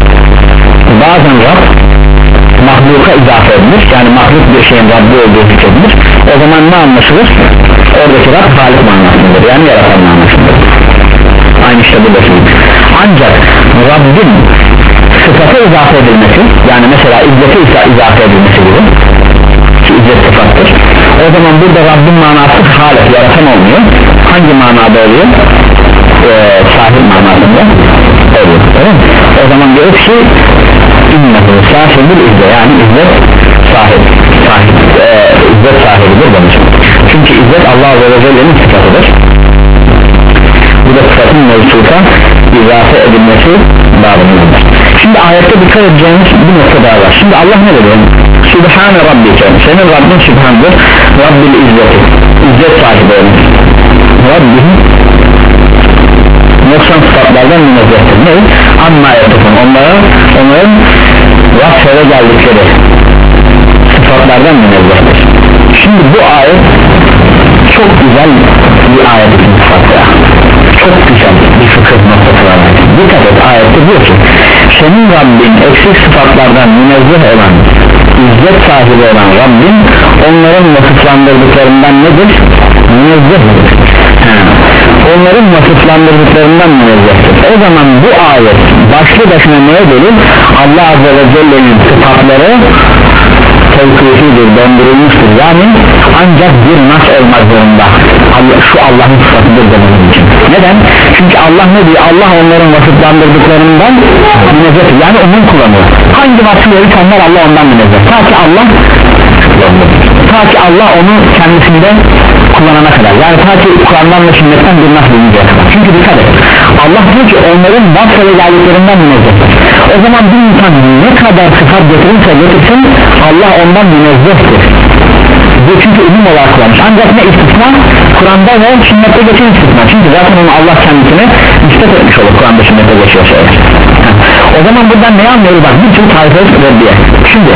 bazen Rab mahluka izafe edilir, yani mahluk bir şeyin Rabbi olduğu zikredilir. O zaman ne anlaşılır? Oradaki Rab Halik manasındadır, yani yaratan manasındadır. Aynı işte bu da şey. Ancak Rabbin sıfata izafe edilmesi, yani mesela izzete izafe edilmesi gibi ki izzet sıfattır, o zaman burada Rabbin manası Halik, yaratan olmuyor. Hangi manada oluyor? Ee, sahip manasında oluyor. Evet. O zaman diyoruz ki İnnehu sahibül izzet, yani izzet sahip, sahip e, izzet sahibidir demiş. Çünkü izzet Allah Azze ve Celle'nin sıfatıdır. Bu da sıfatın mevzuta izafe edilmesi bağlamındadır. Şimdi ayette dikkat edeceğimiz bir nokta daha var. Şimdi Allah ne dedi? Sübhane Rabbike, senin Rabbin Sübhan'dır, Rabbil izzeti, izzet sahibi olmuş. Rabbin noksan sıfatlardan münezzehtir. Ne? Amma yapıfın, onlara, onların vasfede geldikleri sıfatlardan münezzehtir. Şimdi bu ayet çok güzel bir ayet için sıfatı ya. Çok güzel bir fıkıh noktası var. Dikkat et, ayette diyor ki senin Rabbin eksik sıfatlardan münezzeh olan, izzet sahibi olan Rabbin onların vasıflandırdıklarından nedir? Münezzehtir. Onların vasıflandırdıklarından münezzehtir. O zaman bu ayet başlı başına neye delil? Allah Azze ve Celle'nin sıfatları tevkifidir, döndürülmüştür. Yani ancak bir nas olmak zorunda. Allah, şu Allah'ın sıfatıdır dememiz için. Neden? Çünkü Allah ne diyor? Allah onların vasıflandırdıklarından münezzehtir. Yani onun kullanıyor. Hangi vasfı verirse onlar, Allah ondan münezzeh. Ta ki Allah ta ki Allah onu kendisinde kullanana kadar. Yani ta ki Kur'an'dan ve sünnetten bir nas bulunacak. Çünkü dikkat et, Allah diyor ki onların vasfı geldiklerinden münezzehtir. O zaman bir insan ne kadar sıfat getirirse getirsin, Allah ondan münezzehtir. Bu çünkü umum olarak kullanmış. Ancak ne istisna? Kur'an'da ve sünnette geçen istisna. Çünkü zaten onu Allah kendisine nispet etmiş olur, Kur'an'da sünnette geçiyor şeyler. O zaman buradan ne anlıyoruz? Bak bir tür tarife reddiye. Şimdi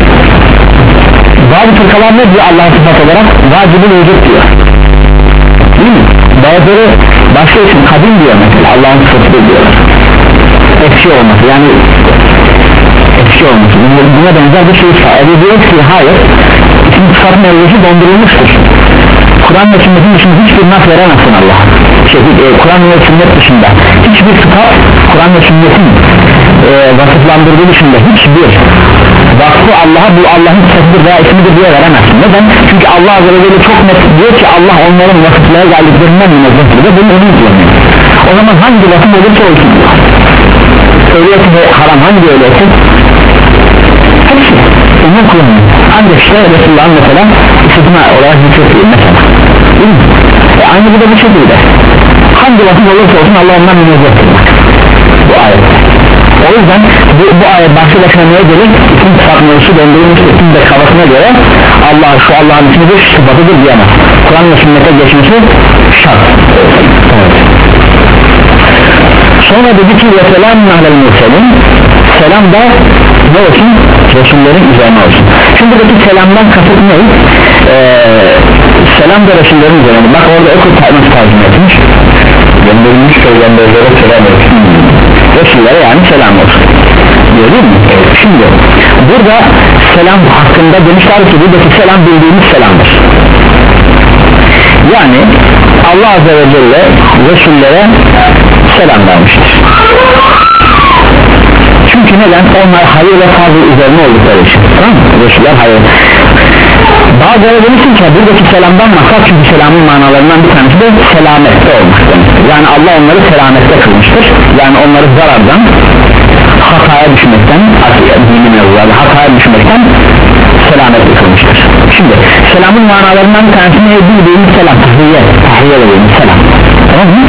bazı fırkalar ne diyor Allah'ın sıfat olarak? Vacib-i vücut diyor. Değil mi? Bazıları başka için kadim diyor mesela, Allah'ın sıfatı diyor. Ekşi olması, yani ekşi olması. Buna benzer bir şey sahibi diyor ki hayır, ikinci sıfat mevzusu dondurulmuştur. Kur'an ve sünnetin dışında hiçbir nas veremezsin Allah'a. Şey, e, Kur'an ve sünnet dışında hiçbir sıfat, Kur'an ve sünnetin e, vasıflandırdığı dışında hiçbir vasfı Allah'a bu Allah'ın sıfatıdır veya ismidir diye veremezsin. Neden? Çünkü Allah Azze ve Celle çok net diyor ki Allah onların vasıflara geldiklerinden münezzehtir ve bunu onun kullanıyor. O zaman hangi vasıf olursa olsun, öyleyse ve haram hangi öyleyse hepsi onun kullanıyor. Ancak işte Resulullah'ın mesela istisna olarak zikrediyor mesela. Değil mi? E aynı bu da bu şekilde. Hangi vasıf olursa olsun Allah ondan münezzehtir. Bu ayet. O yüzden bu, bu ayet başlı başına neye gelir? Bütün sıfat mevzusu döndürülmüş bütün de kafasına göre Allah şu Allah'ın ismidir, sıfatıdır diyemez. Kur'an ve sünnete geçmesi şart. Evet. Sonra dedi ki ve selamun alel murselin, selam da ne olsun? Resullerin üzerine olsun. Şimdi buradaki selamdan kasıt ne? Ee, selam da Resullerin üzerine. Bak orada oku nasıl tercüme etmiş. Gönderilmiş peygamberlere selam olsun. Resullere yani selam olsun diyor değil mi? Şimdi burada selam hakkında demişler ki buradaki selam bildiğimiz selamdır. Yani Allah Azze ve Celle Resullere selam vermiştir. Çünkü neden? Onlar hayır ve fazla üzerine oldukları için. Tamam mı? Resuller hayır. Bazıları demişsin ki buradaki selamdan maksat, çünkü selamın manalarından bir tanesi de selamette olmak demektir. Yani Allah onları selamette kılmıştır. Yani onları zarardan, hataya düşmekten, dini mevzularda hataya düşmekten selamette kılmıştır. Şimdi selamın manalarından bir tanesi ne? Bildiğimiz selam, tahiyye, tahiyye dediğimiz selam. Tamam mı?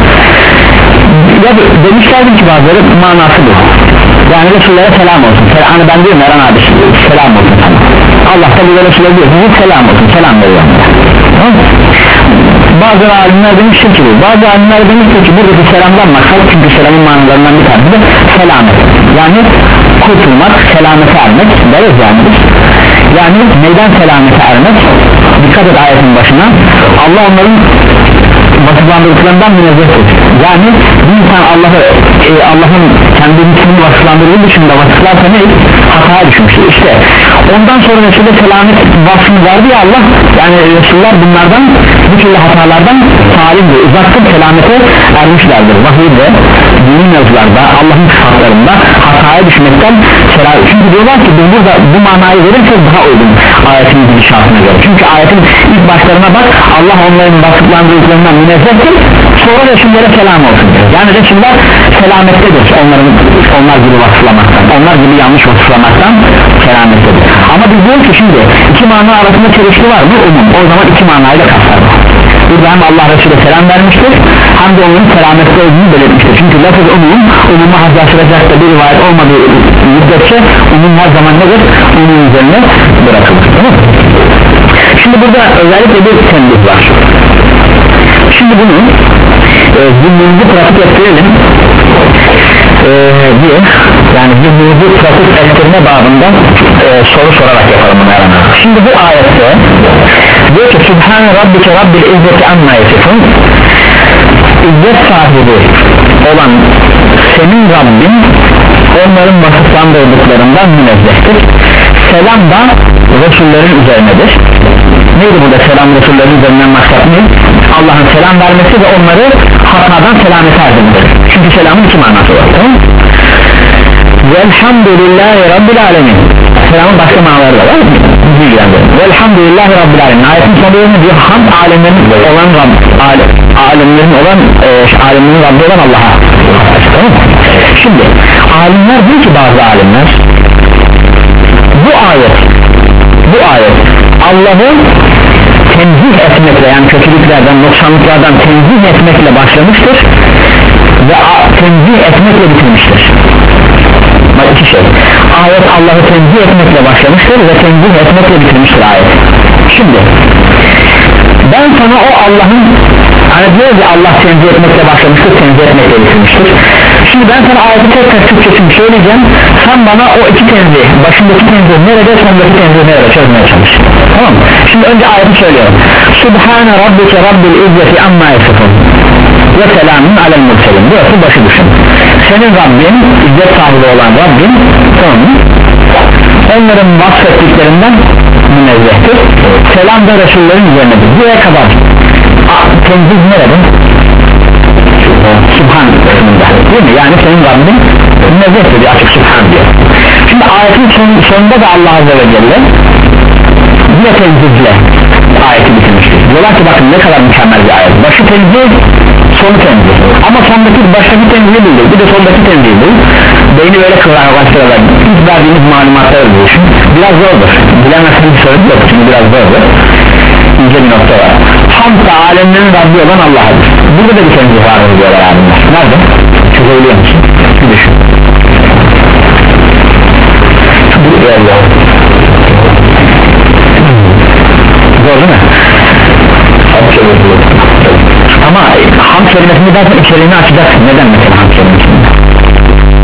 Ya demişlerdi ki bazıları manası bu. Yani Resullere selam olsun. Hani ben diyorum Eren abi selam olsun sana. Allah da bu Resul'e diyor ki selam olsun, selam veriyorum. Tamam mı? Bazı alimler demiştir ki bu. Bazı alimler demiştir ki buradaki selamdan maksat, çünkü selamın manalarından bir tanesi de selamet. Yani kurtulmak, selamete ermek deriz yani. Yani neyden selamete ermek? Dikkat et ayetin başına. Allah onların vasıflandırdıklarından münezzehtir. Yani bir insan Allah'ı e, Allah'ın kendi ismini vasıflandırdığı dışında vasıflarsa ne? Hataya düşmüştür. İşte ondan sonra Resul'e selamet vasfını verdi ya Allah. Yani Resuller bunlardan, bu türlü hatalardan salimdir, uzaktır, selamete ermişlerdir. Vahiyde, dini mevzularda, Allah'ın sıfatlarında hataya düşmekten selam. Çünkü diyorlar ki biz burada bu manayı verirsek daha uygun ayetin gidişatına göre. Çünkü ayetin ilk başlarına bak, Allah onların vasıflandırdıklarından münezzehtir, sonra Resullere selam olsun. Yani Resuller selamettedir, onların, onlar gibi vasıflamaktan, onlar gibi yanlış vasıflamaktan selamettedir. Ama biz diyoruz ki şimdi iki mana arasında çelişki var mı? Umum. O zaman iki manayla kapsar. Burada hem Allah Resulü'ne selam vermiştir, hem de onların selamette olduğunu belirtmiştir. Çünkü lafız umum, umuma hazırlayacak da bir rivayet olmadığı müddetçe umum her zaman nedir? Umum üzerine bırakılır. Tamam mı? Şimdi burada özellikle bir tembih var. Şimdi bunu e, zihnimizi pratik ettirelim e, diye, yani zihnimizi pratik ettirme babında e, soru sorarak yapalım bunu herhalde. Şimdi bu ayette diyor ki Sübhane Rabbike Rabbil İzzeti Amma Yesifun, İzzet sahibi olan senin Rabbin onların vasıflandırdıklarından münezzehtir. Selam da Resullerin üzerinedir. Neydi burada selam Resullerin üzerinden maksat ne? Allah'ın selam vermesi ve onları hatadan selamete erdirilir. Çünkü selamın iki manası var, tamam mı? Velhamdülillahi Rabbil Alemin. Selamın başka manaları da var. Velhamdülillahi Rabbil Alemin. Ayetin sonunda diyor hamd alemlerin olan Rabb, ale, alemlerin olan e, alemlerin Rabbi olan Allah'a. Tamam mı? Şimdi alimler diyor ki, bazı alimler bu ayet bu ayet Allah'ı tenzih etmekle, yani kötülüklerden, noksanlıklardan tenzih etmekle başlamıştır ve tenzih etmekle bitirmiştir. Bak iki şey, ayet Allah'ı tenzih etmekle başlamıştır ve tenzih etmekle bitirmiştir ayet. Şimdi ben sana o Allah'ın, hani diyor ki Allah tenzih etmekle başlamıştır, tenzih etmekle bitirmiştir. Şimdi ben sana ayeti tekrar Türkçesini söyleyeceğim, sen bana o iki tenzih, başındaki tenzih nerede, sondaki tenzih nerede çözmeye çalış. Tamam mı? Şimdi önce ayeti söylüyorum. Subhane Rabbike Rabbil İzzeti Amma Yesifun ve selamun alel murselin. Burası başı düşün. Senin Rabbin, izzet sahibi olan Rabbin, tamam mı? Onların vasfettiklerinden münezzehtir. Selam da Resullerin üzerinedir. Buraya kadar tenzih nerede? Subhan kısmında, değil mi? Yani senin Rabbin münezzehtir diye açık Subhan diyor. Şimdi ayetin son, sonunda da Allah Azze ve Celle yine tenzihle ayeti bitirmiştir. Diyorlar ki bakın ne kadar mükemmel bir ayet. Başı tenzih, sonu tenzih. Ama sondaki baştaki tenzihi bildir, bir de sondaki tenzihi bildir. Beyni böyle kıvrak başlarlar. Biz verdiğimiz malumatları düşün. Biraz zordur. Bilemezseniz sorun yok, çünkü biraz zordur. İnce bir nokta var. Hamd da alemlerin Rabbi olan Allah'adır. Burada da bir tenzih vardır diyorlar alimler. Nerede? Çözebiliyor musun? Bir düşün. Bu Allah. Zor değil mi? Ama hamd kelimesini dersen içeriğini açacaksın. Neden mesela hamd kelimesini?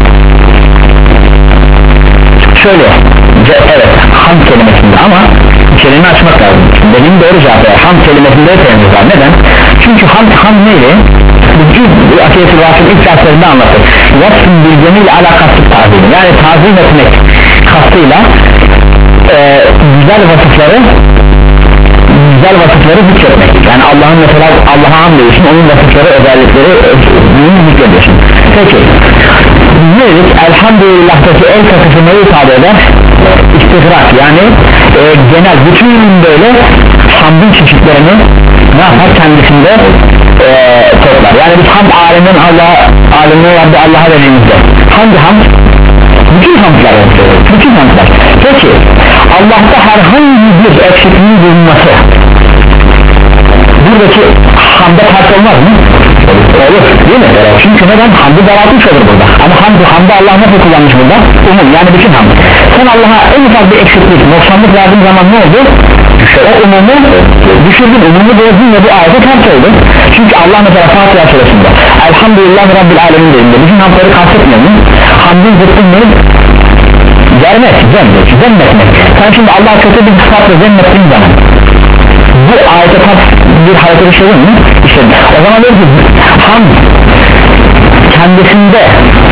Şöyle, evet hamd kelimesinde ama içeriğini açmak lazım. Benim doğru cevap var. Hamd kelimesinde tenzih var. Neden? Çünkü hamd hamd neydi? Bu Akide-i Vasıf'ın ilk derslerinde anlatır. Vasfın bilgeniyle alakası tazim. Yani tazim etmek kastıyla e, güzel vasıfları güzel vasıfları zikretmek. Yani Allah'ın mesela Allah'a hamd ediyorsun, onun vasıfları, özellikleri zikrediyorsun. Peki ne dedik? Elhamdülillah'taki el takısı neyi ifade eder? İstigrak, yani e, genel bütün böyle hamdın çeşitlerini ne yapar? Kendisinde e, toplar. Yani biz hamd alemin Allah alemine vardı Allah'a verilmizde. Hangi hamd? Bütün hamdlar, bütün hamdlar. Peki Allah'ta herhangi bir eksikliğin bulunması buradaki hamda ters olmaz mı? Olur değil mi? Çünkü neden? Hamdı daraltmış olur burada. Ama hamdı, hamdı Allah nasıl kullanmış burada? Umum, yani bütün hamd. Sen Allah'a en ufak bir eksiklik, noksanlık verdiğin zaman ne oldu? O umumu düşürdün, umumu bozdun ve bu ayete ters oldu. Çünkü Allah mesela Fatiha suresinde Elhamdülillah Rabbil Alemin dediğinde bütün hamdları kastetmiyor mu? Hamdın zıttını vermek, zemmet, zemmetmek. Sen şimdi Allah'a kötü bir sıfatla zemmettiğin zaman bu ayete ters bir hareket işledin mi? İşledin. O zaman diyor ki hamd kendisinde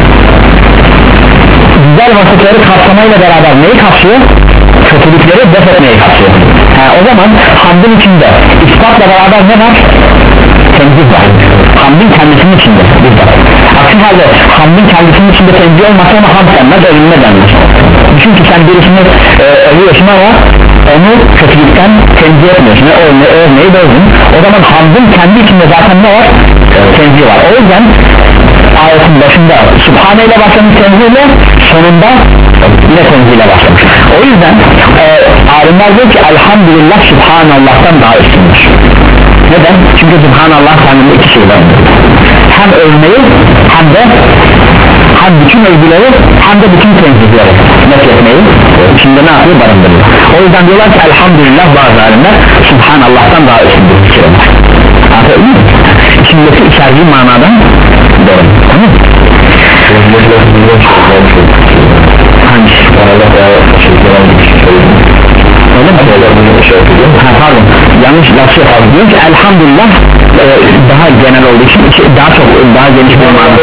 güzel vasıfları kapsamayla beraber neyi kapsıyor? Kötülükleri def etmeyi kapsıyor. Ha, o zaman hamdın içinde ispatla beraber ne var? Tenzih var. Hamdın kendisinin içinde. Aksi halde hamdın kendisinin içinde tenzih olmasa ona hamd denmez, övünme denmez. Çünkü sen birisini e, övüyorsun ama onu kötülükten tenzih etmiyorsun. Övme, övmeyi bozdun. O zaman hamdın kendi içinde zaten ne var? Tenzih var. O yüzden ayetin başında Subhane ile başlamış tenzihle, sonunda yine tenzihle başlamış. O yüzden e, alimler diyor ki elhamdülillah Subhanallah'tan daha üstündür. Neden? Çünkü Subhanallah kendinde iki şey var. Hem övmeyi hem de hem bütün övgüleri hem de bütün tenzihleri nefretmeyi içinde ne yapıyor? Barındırıyor. O yüzden diyorlar ki elhamdülillah bazı alimler Subhanallah'tan daha üstündür. Anladın mı? İçindeki içerdiği manadan doğru. Tamam mı? Hangisi? Öyle mi? Ha, pardon, yanlış lafı yapalım. Diyor ki elhamdülillah e, daha genel olduğu için daha çok daha geniş bir manada.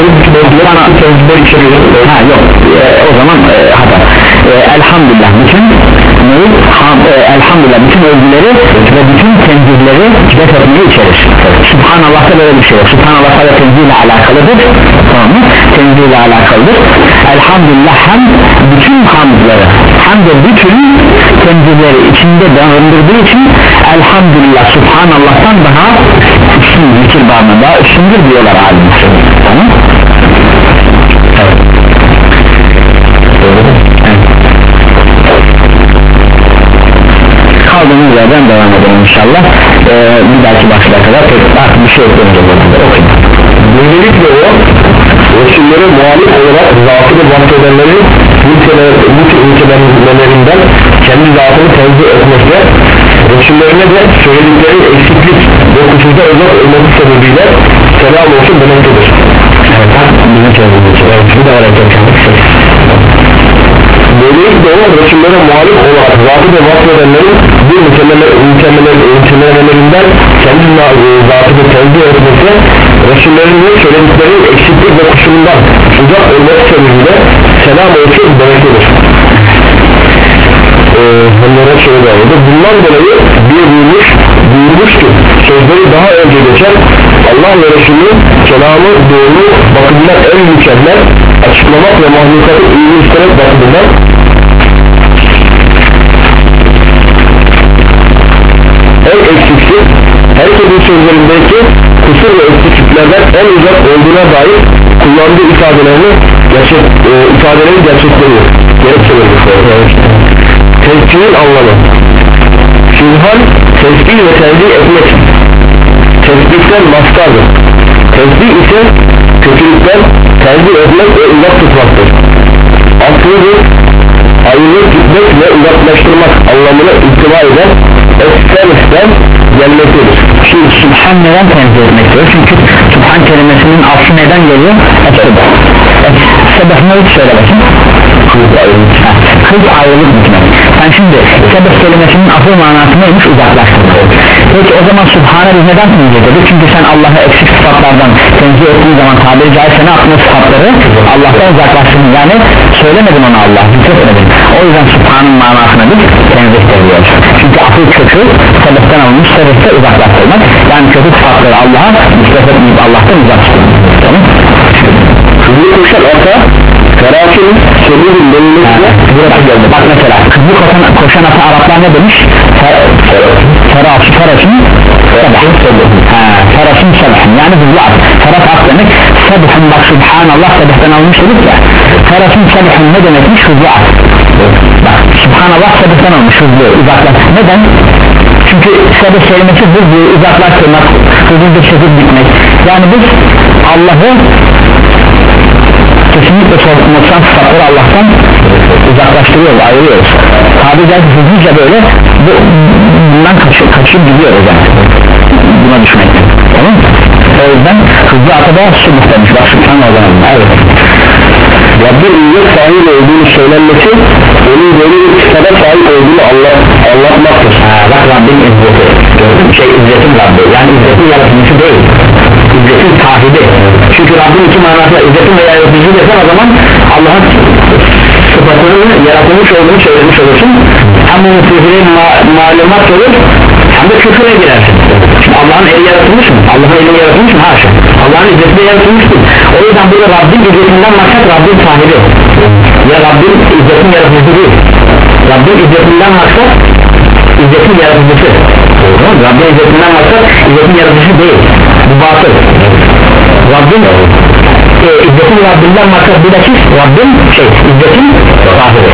Ha yok e, o zaman e, hata e, elhamdülillah bütün neyi? Ham, e, elhamdülillah bütün övgüleri ve bütün tenzihleri def etmeyi içerir. Subhanallah'ta böyle bir şey yok. Subhanallah'ta da tenzihle alakalıdır. Tamam mı? Tenzihle alakalıdır. Elhamdülillah hem bütün hamdları hem de bütün tenzihleri içinde barındırdığı için elhamdülillah Subhanallah'tan daha üstün, zikir bağımlı daha üstündür diyorlar alimler. Tamam? Evet. Kaldığımız yerden devam edelim inşallah. Ee, bir dahaki başlığa kadar artık bir şey eklemeyeceğiz. Okuyun. Böylelikle o Resullere muhalif olarak zatını bahsedenlerin bu tür ülkelenmelerinden kendi zatını tenzih etmekle Resullerine de söyledikleri eksiklik ve kusurda uzak olması sebebiyle selam olsun demektedir. Evet, bizim çözümümüz. Evet, bu da hareket yapmıştır. Böylelikle o Resullere muhalif olarak zatı ve bahsedenlerin bu ülkelenmelerinden kendi zatını tenzih etmekle Resullerin de söyledikleri eksiklik ve kusurundan uzak olması sebebiyle selam olsun demektedir. Bunlara şöyle oldu. Bundan dolayı bir buyurmuş, buyurmuş ki sözleri daha önce geçen Allah ve Resulü'nün kelamı doğru bakımından en mükemmel, açıklamak ve mahlukatı iyi istemek bakımından en eksiksiz, herkesin sözlerindeki kusur ve eksikliklerden en uzak olduğuna dair kullandığı ifadelerini gerçek, e, ifadeleri gerçekleniyor. Gerekçeleri. Tesbihin anlamı Sübhan, tesbih ve tenzih etmek. Tesbihten mastardır. Tesbih ise kötülükten tenzih etmek ve uzak tutmaktır. Aklını ayrılıp gitmek ve uzaklaştırmak anlamına ihtiva eden esteristen gelmektedir. Şimdi Sübhan neden tenzih etmektir? Çünkü Sübhan kelimesinin aslı neden geliyor? Esebah. Esebah ne hiç söyle bakayım? Kız ayrılık. Kız ayrılık bitmek. sen şimdi sebep kelimesinin asıl manası neymiş? Uzaklaştırma. Peki o zaman Sübhane biz neden tenzih dedik? Çünkü sen Allah'ı eksik sıfatlardan tenzih ettiğin zaman tabiri caizse ne yaptın? Sıfatları Allah'tan uzaklaştırdın, yani söylemedin ona Allah, hissetmedin. O yüzden Sübhane'nin manasına biz tenzih ediyoruz. Çünkü asıl kökü sebepten alınmış, sebepte uzaklaştırmak, yani kötü sıfatları Allah'a nispet etmeyip Allah'tan uzaklaştırmak. Tamam? Hızlı koşan ata Karakin sebebin denilmesine burası geldi. Bak mesela hızlı koşan, koşan ata Araplar ne demiş? Ferasın Ferasın Ferasın Sebhın, yani hızlı at. Feras at demek. Sebhın, bak Subhanallah sebepten almış dedik ya. Ferasın Sebhın ne demekmiş? Hızlı at. Bak Subhanallah sebepten almış, hızlı, uzaklaş. Neden? Çünkü sebep kelimesi hızlı, uzaklaştırmak, hızlı çekip gitmek. Yani biz Allah'ı kesinlikle sorumluluktan, sıfatları Allah'tan uzaklaştırıyoruz, ayırıyoruz. Tabi caizse hızlıca böyle bu, bundan kaçıp, kaçıp gidiyoruz yani. Buna düşmekten. Tamam mı? O yüzden hızlı atada subh demiş. Bak Subhanallah o zaman. Evet. Rabbin izzet sahibi olduğunu söylenmesi onun böyle bir sıfata sahip olduğunu Allah, anlatmaktır. Ha, bak Rabbin izzeti. Gördün mü? Şey izzetin Rabbi. Yani izzetin yaratılışı değil. İzzetin sahibi. Çünkü Rabbin iki manasında izzetin veya yaratıcı desen o zaman Allah'ın sıfatının yaratılmış olduğunu söylemiş olursun. Hem bu müfrihine ma malumat olur, hem de küfüre girersin. Şimdi Allah'ın eli yaratılmış mı? Allah'ın eli yaratılmış mı? Haşa. Allah'ın izzeti de yaratılmıştır. O yüzden burada Rabbin izzetinden maksat Rabbin sahibi. Ya Rabbin izzetin yaratıcısı değil. Rabbin izzetinden maksat izzetin yaratıcısı. Rabbin izzetinden maksat izzetin yaratıcısı değil. Bu batıl. Rabbin e, izzetin Rabbinden maksat bir dakik Rabbin şey izzetin sahibi.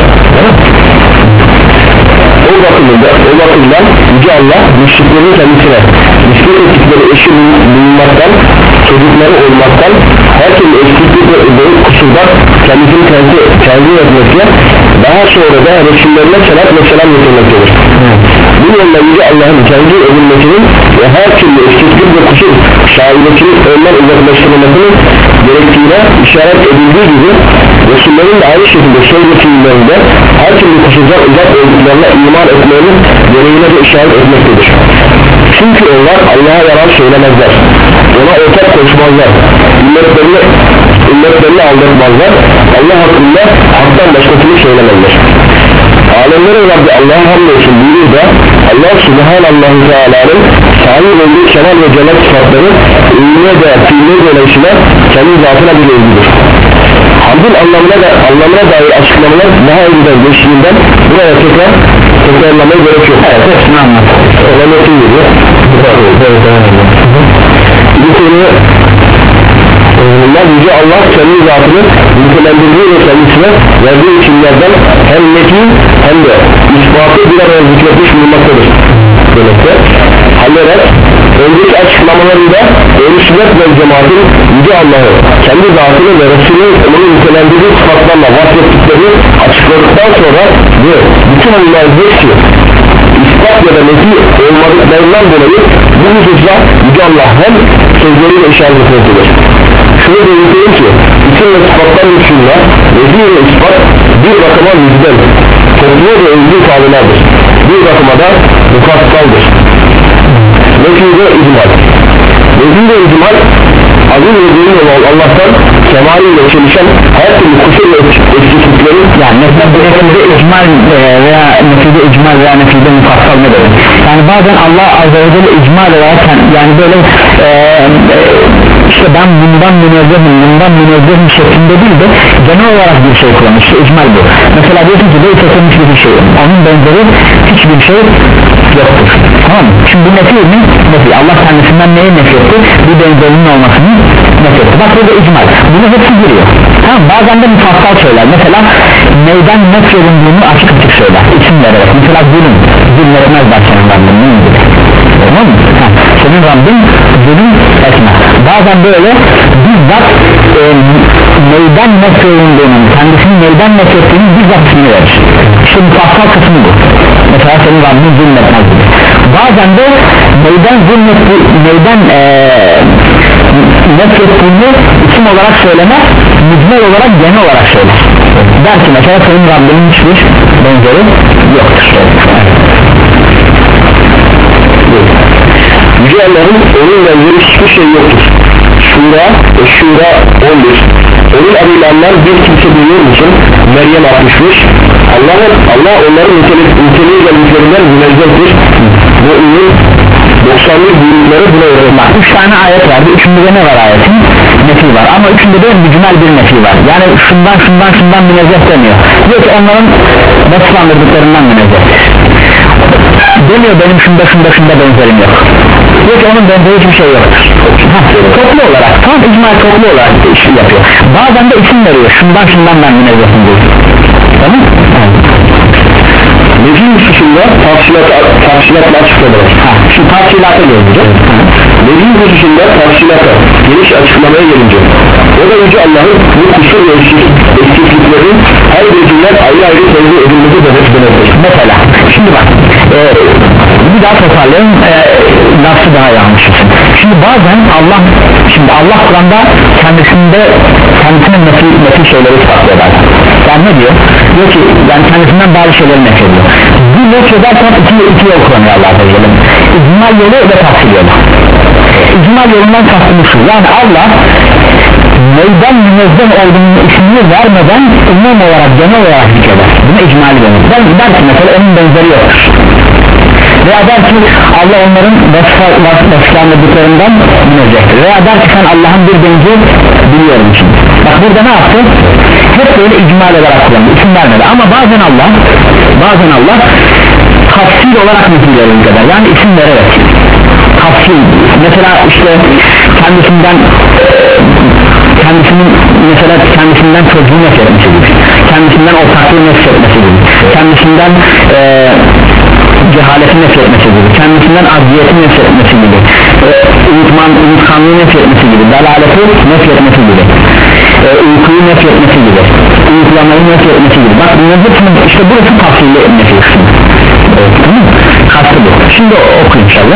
O bakımından, o bakımdan Yüce Allah müşriklerin kendisine nispet ettikleri eşi bulunmaktan, çocukları olmaktan, her türlü eksiklik ve büyük kusurdan kendisini kendi, kendi etmekle daha sonra da Resullerine selat ve selam getirmektedir. Bu yolda Yüce Allah'ın kendi edilmesinin ve her türlü eksiklik ve kusur şahidetinin ondan uzaklaştırılmasının gerektiğine işaret edildiği gibi Resullerin de aynı şekilde söylediği fiillerinde her türlü kusurdan uzak olduklarına iman etmenin gereğine de işaret etmektedir. Çünkü onlar Allah'a yalan söylemezler, ona ortak koşmazlar, ümmetlerini, ümmetlerini aldatmazlar, Allah hakkında haktan başkasını söylemezler. Alemlerin Rabbi Allah'a hamdolsun buyuruyor da Allah Subhanallahu Teala'nın sahip olduğu kemal ve cennet sıfatları ünlüğe de fiilleri dolayısıyla kendi zatına bir ilgidir. Hamdın anlamına, da, anlamına dair açıklamalar daha önceden geçtiğinden buraya tekrar tekrarlamaya gerek yok. Evet, hepsini anlatalım. Öğrenmetin gibi bu konuyu Allah Yüce Allah kendi zatını nitelendirdiği ve kendisine verdiği isimlerden hem nefi hem de ispatı bir araya zikretmiş bulunmaktadır demekte. Halleder önceki açıklamalarında Ehl-i Sünnet ve Cemaat'in Yüce Allah'ı kendi zatını ve Resulü'nün onun nitelendirdiği sıfatlarla vasfettiklerini açıkladıktan sonra ve bütün onların hepsi ispat ya da nefi olmadıklarından dolayı bu hususla Yüce Allah hem sözleriyle işaret etmektedir. Şunu belirteyim ki bütün ve sıfatlar dışında nefi ve ispat bir bakıma müjdel, topluyor ve özgür ifadelerdir. Bir bakıma da mufassaldır. Nefi ve icmal. Nefi ve icmal azim ve derin olan Allah'tan kemaliyle çelişen her türlü kusur ve eksiklikleri, yani mesela nefide icmal veya nefide icmal veya nefide mufassal ne demek? Yani bazen Allah azze ve celle icmal ederken yani böyle e, e, işte ben bundan münezzehim bundan münezzehim şeklinde değil de genel olarak bir şey kullanmış. İşte icmal bu. Mesela diyorsun ki böyle kesilmiş bir şey, onun benzeri hiçbir şey yoktur. Tamam mı? Şimdi bu nefi mi? Nefi. Allah kendisinden neyi nefi etti? Bir benzerinin olmasını nefi etti. Bak burada icmal. Bunu hepsi giriyor. Tamam, bazen de mufassal söyler. Mesela neyden nefi olunduğunu açık açık söyler. İsim vererek. Mesela zulüm. Zulüm etmez bak senin Rabbin. Ne ilgili? Tamam mı? Ha, senin Rabbin zulüm etmez. Bazen böyle bizzat e, neyden nefi olunduğunun, kendisini neyden nefi ettiğinin bizzat ismini verir. İşte mufassal kısmı bu. Mesela senin Rabbin zulüm etmez gibi. Bazen de neyden zulüm etti, neyden e, nefrettiğini isim olarak söylemez, mücmel olarak genel olarak söyler. der ki mesela senin Rabbinin hiçbir benzeri yoktur. Yüce Allah'ın onun benzeri hiçbir şey yoktur. Şura, Şura on bir. Onun adıyla Allah bir kimse biliyor musun? Meryem altmış beş. Allah, Allah onların niteliği geldiklerinden münezzehtir. Mü'minin doksanlı büyükleri buna öğretmek. Üç tane ayet vardı. Üçünde de ne var ayetin? Nefi var. Ama üçünde de mücmel bir nefi var. Yani şundan şundan şundan münezzeh demiyor. Diyor ki onların vasıflandırdıklarından münezzehtir. Demiyor benim şunda şunda şunda benzerim yok. Diyor ki onun benzeri hiçbir şey yoktur. Heh, toplu olarak tam icmal toplu olarak iş yapıyor. Bazen de isim veriyor. Şundan şundan ben münezzehim diyor. Tamam mı? Nefi hususunda tafsilatı, tafsilatla açıklamalar. Şimdi tafsilata gelince Nefi hususunda tafsilata geniş açıklamaya gelince o da Yüce Allah'ın bu kusur ve eksikliklerin her birinden ayrı ayrı tevzi edilmesi demektir. mesela şimdi bak e, bir daha toparlayalım e, lafı daha yanlış olsun. Şimdi bazen Allah şimdi Allah Kur'an'da kendisinde kendisinin nefi, nefi şeyleri ispatlıyor bazen. Yani ne diyor? Diyor ki yani kendisinden bazı şeyleri nef ediyor. Bu nef ederken iki, iki yol kullanıyor Allah Azze ve Celle. İcmal yolu ve tafsil yolu. İcmal yolundan kastımız şu, yani Allah neyden münezzeh olduğunu ismini vermeden umum olarak genel olarak zikreder. Buna icmali denir. Der, der ki mesela onun benzeri yoktur. Veya der ki Allah onların vasıflandırdıklarından münezzehtir. Veya der ki sen Allah'ın bir benzi biliyor musun? Bak burada ne yaptı? Hep böyle icmal olarak kullandı, isim vermedi. Ama bazen Allah bazen Allah tafsil olarak neticeleri zikreder. Yani isim vererek tafsil, mesela işte kendisinden kendisinin mesela kendisinden çocuğu nefret etmesi gibi, kendisinden ortaklığı nefret etmesi gibi, kendisinden e, cehaleti nefret etmesi gibi, kendisinden aziyeti nefret etmesi gibi, e, unutman, unutkanlığı nefret etmesi gibi, dalaleti nefret etmesi gibi, e, uykuyu nefret etmesi gibi, uykulamayı nefret etmesi gibi. Bak bunların hepsini işte burası tafsili nefret etmesi. Evet, tamam mı? Kastı bu. Şimdi oku inşallah.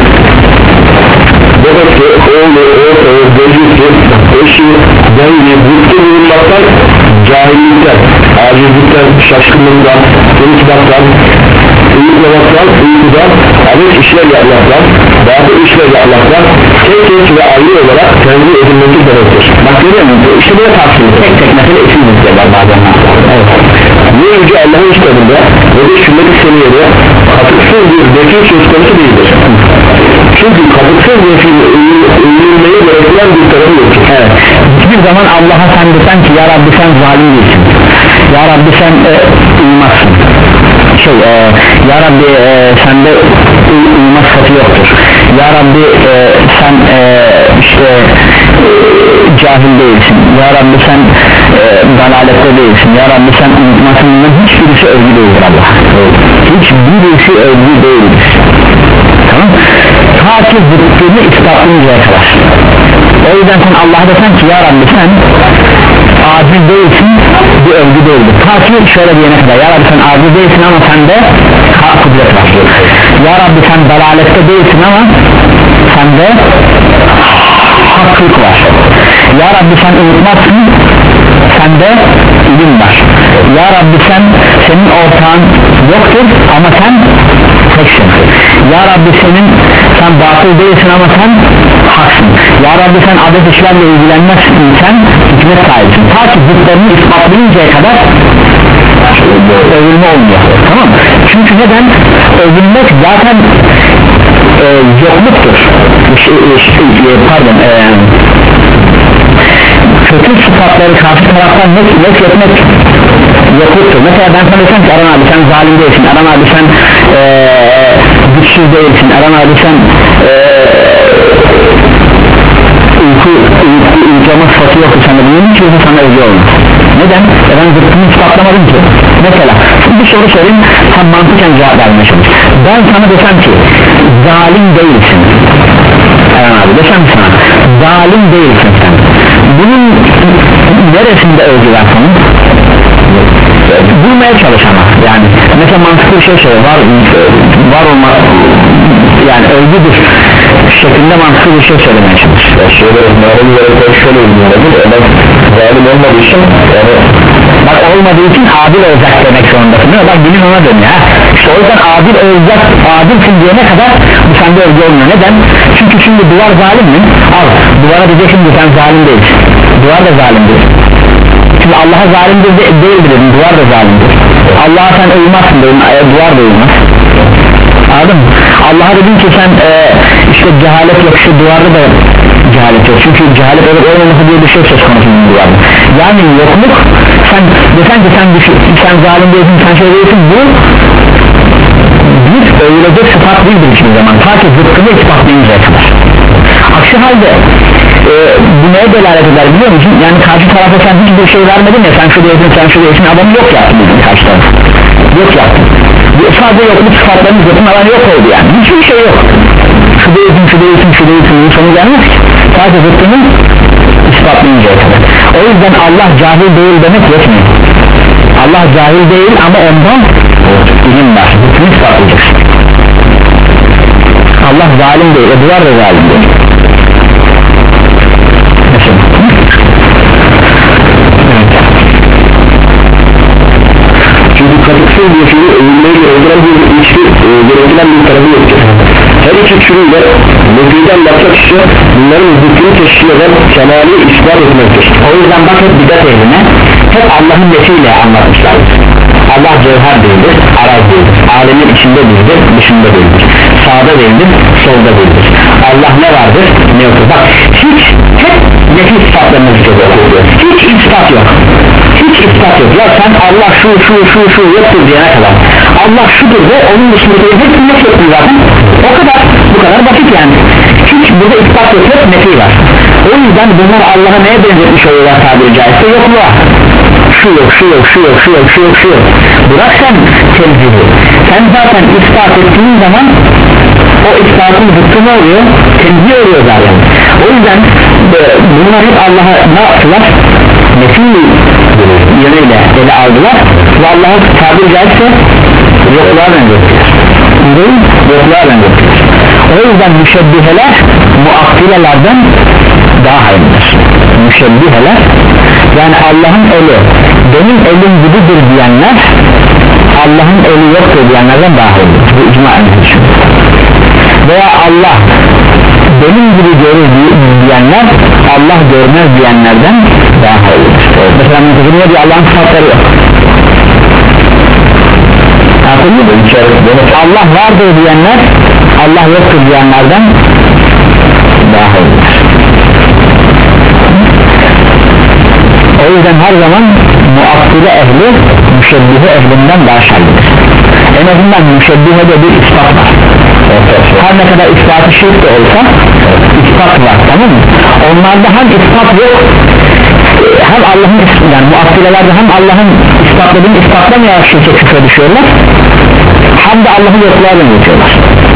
Babası, oğlu, ortağı, gözlüsü, eşi, dengi, zıttı bulunmaktan, cahillikten, acizlikten, şaşkınlıktan, unutmaktan, uyuklamaktan, uykudan, adet işler yapmaktan, bazı işler yapmaktan, tek tek ve ayrı olarak tenzih edilmesi demektir. Bak görüyor musun? İşte böyle tafsili. Tek tek mesela isim izliyorlar bazen. Evet. Bu Yüce Allah'ın kitabında ve de sünnet-i seniyede katıksız bir nefi söz konusu değildir. Çünkü katıksız nefi ünlülmeyi gerektiren bir tarafı yoktur. Evet. Hiçbir zaman Allah'a sen desen ki ya Rabbi sen zalim değilsin, ya Rabbi sen e, uymazsın, şey e, ya Rabbi e, sende uyuma sıfatı yoktur, ya Rabbi e, sen e, işte e, cahil değilsin, ya Rabbi sen e, dalalette değilsin, ya Rabbi sen unutmasın. Hiçbirisi övgü değildir Allah. Hiçbirisi övgü değildir. Tamam. Ta ki zıttını ispatlayıncaya kadar. O yüzden sen Allah'a desen ki ya Rabbi sen aciz değilsin, bir övgü değildir. Ta ki şöyle diyene kadar, ya Rabbi sen aciz değilsin ama sende kudret var. Ya Rabbi sen dalalette değilsin ama sende haklılık var. Ya Rabbi sen unutmazsın, sende ilim var. Ya Rabbi sen, senin ortağın yoktur ama sen teksin. Ya Rabbi senin, sen batıl değilsin ama sen haksın. Ya Rabbi sen adet işlerle ilgilenmezsin, sen hikmet sahibisin. Ta ki zıtlarını ispatlayıncaya kadar övülme olmuyor. Tamam mı? Çünkü neden? Övülmek zaten e, yokluktur. Şey, şey, pardon e, kötü sıfatları karşı taraftan nef etmek yokluktur. Mesela ben sana desem ki Aran abi sen zalim değilsin, Aran abi sen ee, güçsüz değilsin, Aran abi sen ee, uyku, uyku, uyuklama sıfatı yoktur sende, bunun için sana övgü olmaz. Neden? E ben zıttını ispatlamadım ki. Mesela bir soru sorayım, sen mantıken cevap vermeye çalış. Ben sana desem ki zalim değilsin, Aran abi desem sana zalim değilsin sen, bunun neresinde övgü var sana? Bulmaya çalış ama yani mesela mantıklı bir şey söyle, var, var olma yani övgüdür şeklinde mantıklı bir şey söylemeye çalış. Ya şöyle malum olarak şöyle olmalıdır, adam zalim olmadığı için yani bak o olmadığı için adil olacak demek zorundasın. Bak dilin ona dönüyor ha. İşte o yüzden adil olacak, adilsin diyene kadar bu sende övgü olmuyor. Neden? Çünkü şimdi duvar zalim mi? Al duvara diyeceksin ki sen zalim değilsin. Duvar da zalimdir. Şimdi Allah'a zalimdir de, değildir dedim, duvar da zalimdir. Allah'a sen uymazsın dedim, e, duvar da uymaz. Anladın mı? Allah'a dedin ki sen e, işte cehalet yok, şu duvarda da cehalet yok. Çünkü cehalet olup olmaması diye bir şey söz konusu duvarda. Yani yokluk, sen desen ki sen, sen zalim değilsin, sen şey değilsin, bu bir övülecek sıfat değildir hiçbir zaman. Ta ki zıttını ispatlayıncaya kadar. Aksi halde e, bu neye delalet eder biliyor musun? Yani karşı tarafa sen hiçbir şey vermedin ya, sen şu değilsin, sen şu değilsin, adamı yok yaptın bizim karşı tarafı. Yok yaptın. Sadece yokluk sıfatlarını zıttın alan yok oldu yani. Hiçbir şey yok. Şu değilsin, şu değilsin, şu değilsin, bu sonu gelmez ki. Sadece zıttını ispatlayıncaya kadar. O yüzden Allah cahil değil demek yetmiyor. Allah cahil değil ama ondan ilim var. Zıttını ispatlayacaksın. Allah zalim değil, o duvar da zalim değil. Mesela. Çünkü katıksız bir şeyi övülmeyi öldüren bir ilişki e, gerektiren bir tarafı yoktur. Her iki türün de nefiden maksat ise bunların zıttını teşkil eden kemali ispat etmektir. O yüzden bak hep bidat ehline hep Allah'ın nesiyle anlatmışlardır. Allah cevher değildir, araz değildir, alemin içinde değildir, dışında değildir, sağda değildir, solda değildir. Allah ne vardır, ne yoktur. Bak hiç hep nefis ispatlarını zikrediyor. Hiç ispat yok. Hiç ispat yok. Ya sen Allah şu şu şu şu yoktur diyene kadar Allah şudur ve onun dışındakileri hepsini nasıl yoktur zaten. O kadar, bu kadar basit yani. Hiç burada ispat yok, hep nefi var. O yüzden bunlar Allah'a neye benzetmiş oluyorlar tabiri caizse? Yokluğa. Şu yok, şu yok, şu yok, şu yok, şu yok, şu yok. Bırak sen tevzihi. Sen zaten ispat ettiğin zaman o ispatın zıttı ne oluyor? Tevzi oluyor zaten. O yüzden bunlar hep Allah'a ne yaptılar? Nefi yönüyle ele aldılar ve Allah'a tabiri caizse yokluğa benzettiler. Değil, yokluğa benzettiler. O yüzden müşebbiheler muakkilelerden daha hayırlıdır. Müşebbiheler yani Allah'ın eli benim elim gibidir diyenler Allah'ın eli yoktur diyenlerden daha hayırlıdır. Bu icma önemli. Veya Allah benim gibi görür diyenler Allah görmez diyenlerden daha hayırlıdır. Mesela mutezile diyor Allah'ın sıfatları yok. Allah vardır diyenler Allah yoktur diyenlerden daha hayırlıdır. O yüzden her zaman muakkile ehli müşebbihe ehlinden daha şerlidir. En azından müşebbihede bir ispat var. Her ne kadar ispatı şirk de olsa ispat var, tamam mı? Onlarda hem ispat yok hem Allah'ın yani muakkilelerde hem Allah'ın ispatladığını ispatlamaya şirke küfre düşüyorlar hem de Allah'ı yokluğa benzetiyorlar.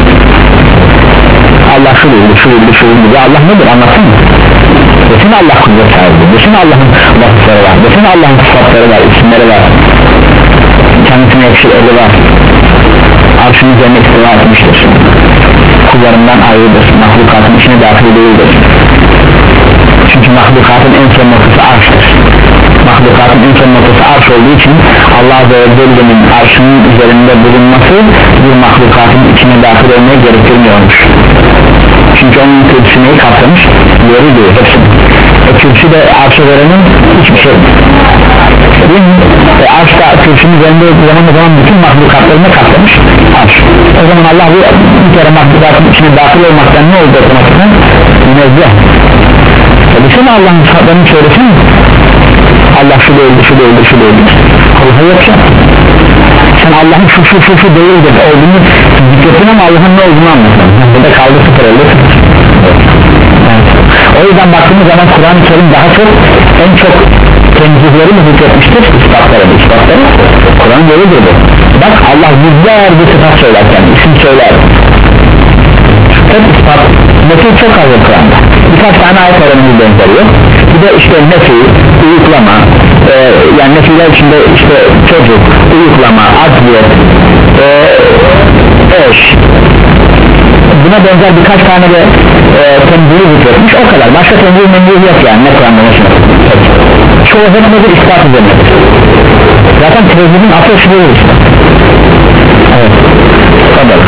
Allah şu değildir, şu değildir, şu değildir. Ya Allah nedir anlatsın mı? Bütün Allah kudret sahibidir, bütün Allah'ın vasıfları var, bütün Allah'ın sıfatları var, isimleri var, kendisine yakışır eli var, arşın üzerine istiva etmiştir, kullarından ayrıdır, mahlukatın içine dahil değildir. Çünkü mahlukatın en son noktası arştır. Mahlukatın en son noktası arş olduğu için Allah Azze ve Celle'nin arşının üzerinde bulunması bir mahlukatın içine dahil olmaya gerektirmiyormuş. Çünkü onun kürsüneyi kapsamış, yeri değil hepsini. E kürsü de arşa verenin hiçbir şey değil mi? E arş da kürsünün üzerinde olduğu zaman o zaman bütün mahlukatlarını kapsamış arş. O zaman Allah bir, bir kere mahlukatın içine dahil olmaktan ne oldu otomatikten? Münezzeh. E bütün Allah'ın sıfatlarını söylesin mi? Allah şu değildir, şu değildir, şu değildir. Allah'a yoksa sen Allah'ın şu şu şu şu değildir olduğunu zikretin ama Allah'ın ne olduğunu anlatın. Burada kaldı sıfır oldu. Evet. O yüzden baktığımız zaman Kur'an-ı Kerim daha çok en çok tenzihleri mi zikretmiştir? İspatları, ispatları. Kur'an böyledir bu. Bak Allah yüzlerce sıfat söylerken isim söyler. Hep ispat. Nefi çok az Kur'an'da. Birkaç tane ayet oranımız benzeriyor. Bir de işte nefi, uyuklama, e, yani nefiler içinde işte çocuk, uyuklama, adliyet, e, eş, buna benzer birkaç tane de e, tembihi zikretmiş, o kadar. Başka tembihi membihi yok yani ne Kur'an'da ne şimdi. Çoğu hep nedir? İspat üzerinedir. Zaten tevhidin asıl şu değil işte. Evet. Kadar.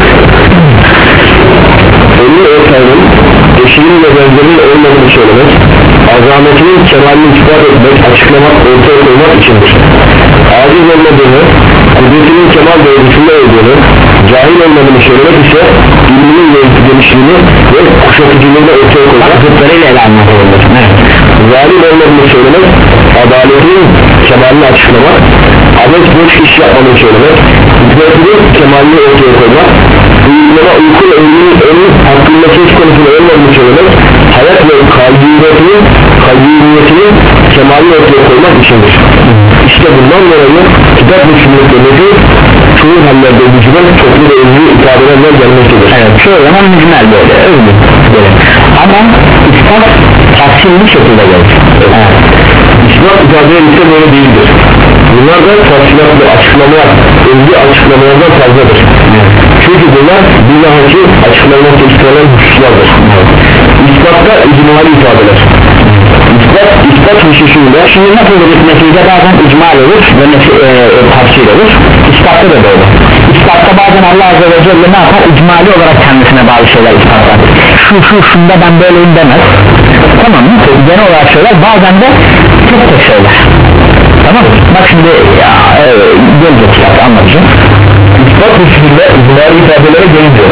Ölü ortağının eşinin ve benzerinin olmadığını söylemek, azametinin kemalini ispat etmek, açıklamak, ortaya koymak içindir. Aciz olmadığını, kudretinin kemal derecesinde olduğunu, cahil olmadığını söylemek ise ilminin genişliğini ve kuşatıcılığını ortaya koymak, zıtlarıyla ele almak olur. Evet. zalim olmadığını söylemek, adaletinin kemalini açıklamak, abes boş iş yapmadığını söylemek, kudretinin kemalini ortaya koymak, uyumlama uyku ve ölümün ölüm hakkında söz konusunda olmadığını söylemek, hayat ve kalbiyetinin kalbiyetinin kemalini ortaya koymak içindir. İşte bundan dolayı kitap ve sünnetlerindeki çoğu hallerde mücmel toplu ve özlü ifadelerle gelmektedir. Evet, çoğu zaman mücmel böyle, özlü böyle. Ama ispat tafsilli şekilde gelir. Evet. İspat ifadeye ise böyle değildir. Bunlar da tafsilatlı açıklamalar, özlü açıklamalardan fazladır. Evet. Çünkü bunlar bilahaki açıklamakta istenen hususlardır. Evet. İspatta icmali ifadeler. İspat, ispat hususunda şimdi nasıl olur neticede bazen icmal olur ve e, e, tafsir olur. İspatta da böyle. İspatta bazen Allah Azze ve Celle ne yapar? İcmali olarak kendisine bazı şeyler ispatlar. Şu şu şunda ben böyleyim demez. Tamam mı? Genel olarak söyler, bazen de çok tek söyler. Tamam mı? Bak şimdi ya, e, gelecek ya, anlatacağım. İspat hususunda icmali ifadelere gelince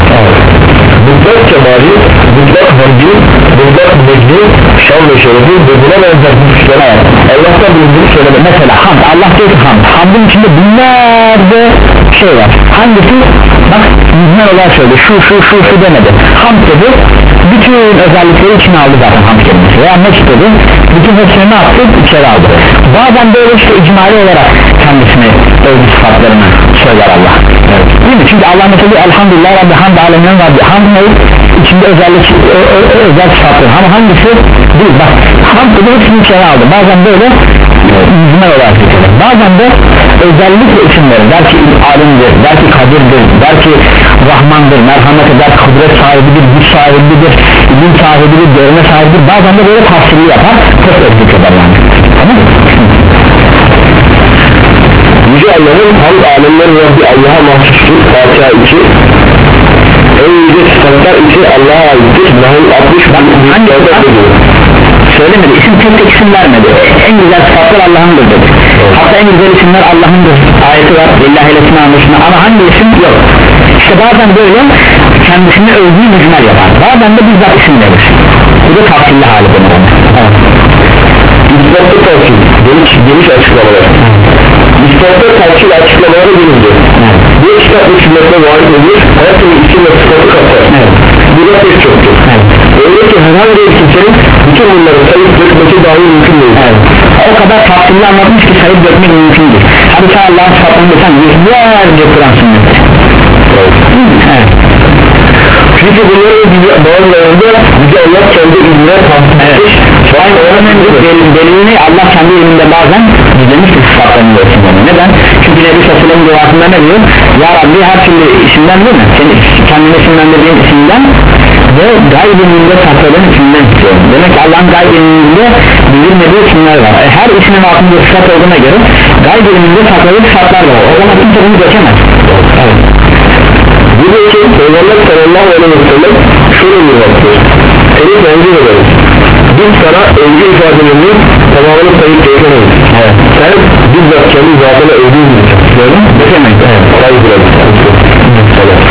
mutlak kemali, mutlak hamdi, mutlak mecdi, şan ve şerefi ve buna benzer hususlara Allah'tan bulunduğunu söyleme. Mesela hamd, Allah diyor ki hamd, hamdın içinde binlerce şey var. Hangisi? Bak yüzler olarak söyledi, şu şu şu şu demedi. Hamd dedi, bütün özellikleri içine aldı zaten hamd kelimesi. Veya mecd dedi, bütün hepsini ne yaptı? İçeri aldı. Bazen böyle işte icmali olarak kendisini övgü sıfatlarını söyler Allah. Evet. Değil mi? Çünkü Allah mesela elhamdülillah Rabbi hamd aleminin Rabbi hamd ne? İçinde özellik, ö, ö, özel sıfatları. Ama hangisi? Değil. Bak hamd dedi hepsini içeri aldı. Bazen böyle icmal olarak söyler. Bazen de özellikle isimleri. Der ki alimdir, der ki kadirdir, der ki Rahmandır, merhamet eder, kudret sahibidir, güç sahibidir, ilim sahibidir, görme sahibidir. Bazen de böyle tafsirli yapar, çok özgür eder yani. Tamam mı? Yüce Allah'ın hamd alemlerin Rabbi Allah'a mahsustur. Fatiha iki. En yüce sıfatlar ise Allah'a aittir. Nahil altmış hangi söylemedi, isim tek tek isim vermedi. En güzel sıfatlar Allah'ındır dedi. Hatta en güzel isimler Allah'ındır ayeti var. Lillahi lesine anlaşına. Ama hangi isim yok. İşte bazen böyle kendisini övgüyü mücmel yapar. Bazen de bizzat isim verir. Bu da tafsilli hali bunun. Evet. İspatta tavsil, geniş, geniş açıklamalar. İspatta tavsil açıklamaları gelince bu kitap ve sünnetine varit edilir, her türlü isim ve sıfatı kapsar. Evet. Bu da pek çoktur. Evet. Öyle ki herhangi bir kimsenin bütün bunları sayıp dökmesi dahi mümkün değil. Evet. O kadar tafsilli anlatmış ki sayıp dökmek mümkün değil. Hadi sen Allah'ın sıfatını desen yüzlerce Kur'an sünnet. Evet. Çünkü bunların bağımlarında bize Allah kendi ilmine tahsis etmiş. Aynı onun önce delilini Allah kendi ilminde bazen gizlemiştir sıfatlarını görsün. Neden? Çünkü Nebi Sallallahu duasında ne diyor? Ya Rabbi her türlü isimden değil mi? Senin kendine isimlendirdiğin isimden ve gayb ilminde sakladığın isimden istiyorum. Demek ki Allah'ın gayb ilminde bildirmediği isimler var. E, her ismin altında sıfat olduğuna göre gayb ilminde sakladığı sıfatlar var. O zaman kimse bunu geçemez. Evet. Bu da için Peygamber sallallahu aleyhi ve sellem şöyle bir vaktır. Seni tenzih ederiz. Biz sana övgü ifadelerinin tamamını sayıp geçemeyiz. Evet. Sen bizzat kendi zatına övgü edeceksin. Böyle mi? Geçemeyiz. Evet. Sayıp ederiz. Evet.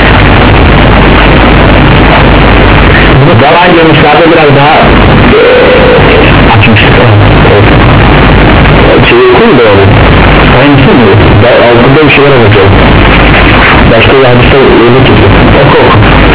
Zaman görmüşlerde biraz daha e, açmıştık. Evet. Şeyi koy da onu. Aynısı mı? Ben altında bir şeyler anlatacağım. Başka bir hadiste öyle tutuyor. Oku oku.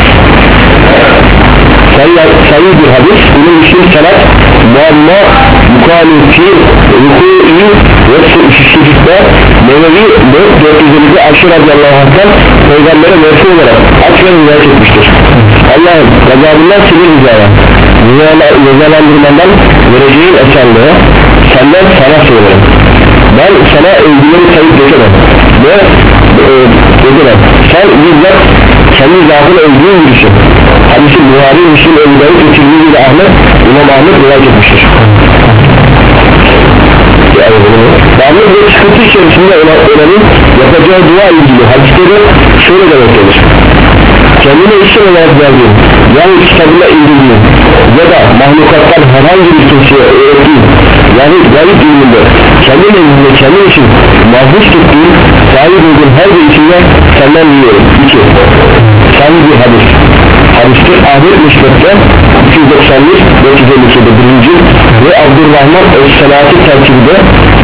Sayı bir hadis. Bunun için salat muamma mukalifçi ruku-i ve şişlikte Nevevi dört yüz elli aşırı radiyallahu anh'tan Peygamber'e merfu olarak aç ve rivayet etmiştir. Allah'ım gazabından sinir ricaya cezalandırmadan vereceğin esenliğe senden sana söylerim. Ben sana övgüleri sayıp geçemem ve geçemem. Sen bizzat kendi zatına övgüyü yürüsün. Hadisi Buhari, Müslim, Ebu Davud ve Tirmizi ile Ahmet, İmam Ahmet rivayet etmiştir. Ve Ahmet ve sıkıntı içerisinde olan olanın yapacağı dua ilgili hadisleri şöyle demektedir: kendine isim olarak verdiğin yani kitabına indirdiğin ya da mahlukattan herhangi bir kimseye öğrettiğin yani gayb ilminde kendi nezdinde kendin için mahfuz tuttuğun sahip olduğun her bir içinde senden diliyorum. iki. Sahih bir hadis hadistir Ahmet Müsned'de iki yüz doksan bir dört yüz elli ikide birinci ve Abdurrahman Es-Selati terkibinde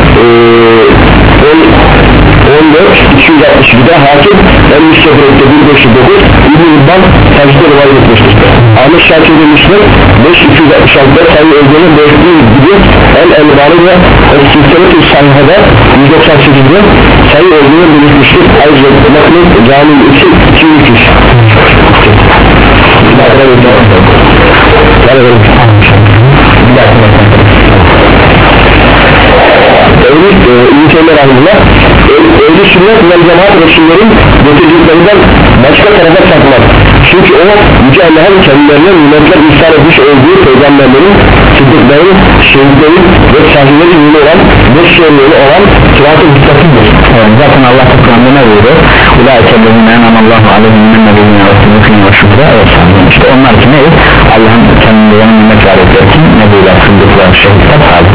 on dört iki yüz altmış birde hakim El-Müstedrek'te bin beş yüz dokuz İbn-i İbban tercihte rivayet etmiştir. Ahmet Şakir'de Müsned beş iki yüz altmış altıda sayı olduğunu belirttiği gibi El-Elbani ve El-Silselet-i Sahiha'da yüz doksan sekizde sayı olduğunu belirtmiştir. Ayrıca bakın cami-i için iki yüz üç İbn-i Teymiye rahmetullah Ehl-i Sünnet ve Cemaat Resullerin getirdiklerden başka tarafa saklar. Çünkü o Yüce Allah'ın kendilerine nimetler ihsan etmiş olduğu peygamberlerin, sıddıkların, şehitlerin ve sahihlerin yolu olan beş yolu olan sırat-ı müstakidir. Evet, zaten Allah Kur'an'da ne buyuruyor? Ulaikellezine enamallahu aleyhim min nebiyyine ve sıddıkine ve şüphede ve sahibine. İşte onlar ki ne? Allah'ın kendilerine nimet verdikleri için nebiler, sıddıklar, şehitler, tabi.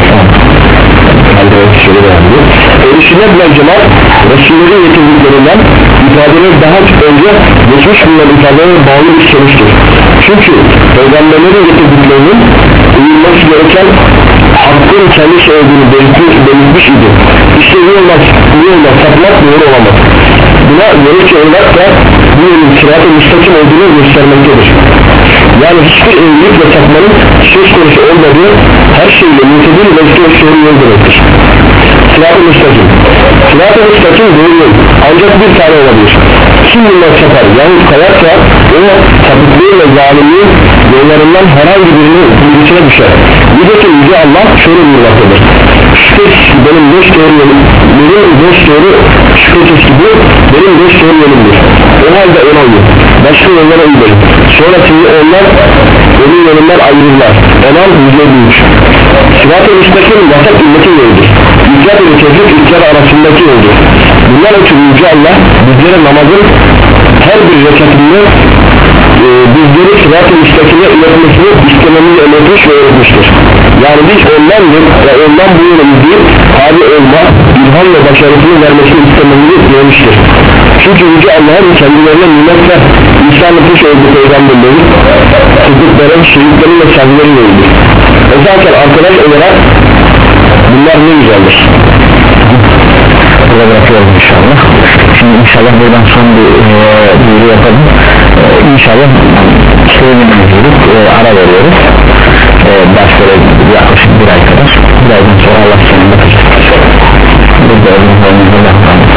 Ehl-i Sünnet ve Cemaat Resullerin getirdiklerinden ifadeleri daha önce geçmiş bulunan ifadelere bağlı bir sonuçtur. Çünkü peygamberlerin getirdiklerinin uyulması gereken hakkın kendisi olduğunu belirtmiş, belirtmiş idi. İşte iyi olmaz, iyi olmaz, sapmak doğru olamaz. Buna gerekçe olarak da bu yolun sırat-ı müstakim olduğunu göstermektedir. Yani hiçbir evlilik ve sapmanın söz konusu olmadığı her şeyle mutedil ve doğru yol demektir. Sırat-ı müstakim Sırat-ı müstakim doğru yol ancak bir tane olabilir. Kim bundan sapar yani kayarsa o sapıklığı ve zalimliğin yollarından herhangi birinin bilgisine düşer. Nitekim Yüce Allah şöyle buyurmaktadır: şüphesiz ki benim dost doğru yolum benim dost doğru şüphesiz ki bu benim dost doğru yolumdur. O halde ona uyun, başka yollara uyun. Sonra sizi onlar onun yolundan ayırırlar. Onal yüzde büyük. Sırat-ı müstakim vasat ümmetin yoludur. İcrat ile tevfik ikrar arasındaki yoldur. Bunlar için Yüce Allah bizlere namazın her bir rekatında e, bizleri sırat-ı müstakime iletmesini istememizi emretmiş ve öğretmiştir. Yani biz ondandır ve ondan bu yolu izleyip tabi olma, ilham ve başarısını vermesini istememizi dilemiştir. Çünkü Yüce Allah'ın kendilerine nimetler insan etmiş olduğu peygamberleri, sıddıkların, şehitlerin ve sahiblerin yoludur. E zaten arkadaş olarak bunlar ne güzeldir. Burada bırakıyoruz inşallah. Şimdi inşallah buradan son bir duyuru e, yapalım. E, inşallah söylememiz e, ara veriyoruz. E, derslere yaklaşık bir ay kadar. Birazdan sonra Allah senin bakacak. Burada elimizde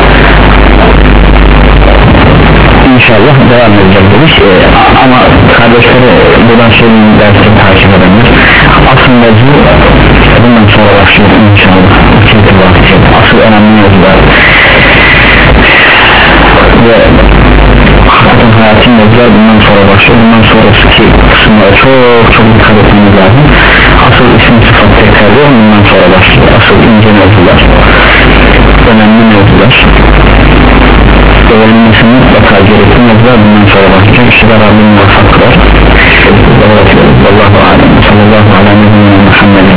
İnşallah devam edeceğiz dedik. E, ama kardeşleri buradan söyleyeyim dersleri takip edenler. Aslında bu bundan sonra başlıyor inşallah. Asıl önemli mevzular ve hakikaten hayatın mevzular bundan sonra başlıyor. Bundan sonraki kısımlara çok çok dikkat etmemiz lazım. Asıl isim sıfat tekrarı bundan sonra başlıyor. Asıl ince mevzular, önemli mevzular, öğrenmesini mutlaka gerekli mevzular bundan sonra başlayacak. İşte Rabbim muvaffak kılar. Allah'u alem. Sallallahu aleyhi ve sellem.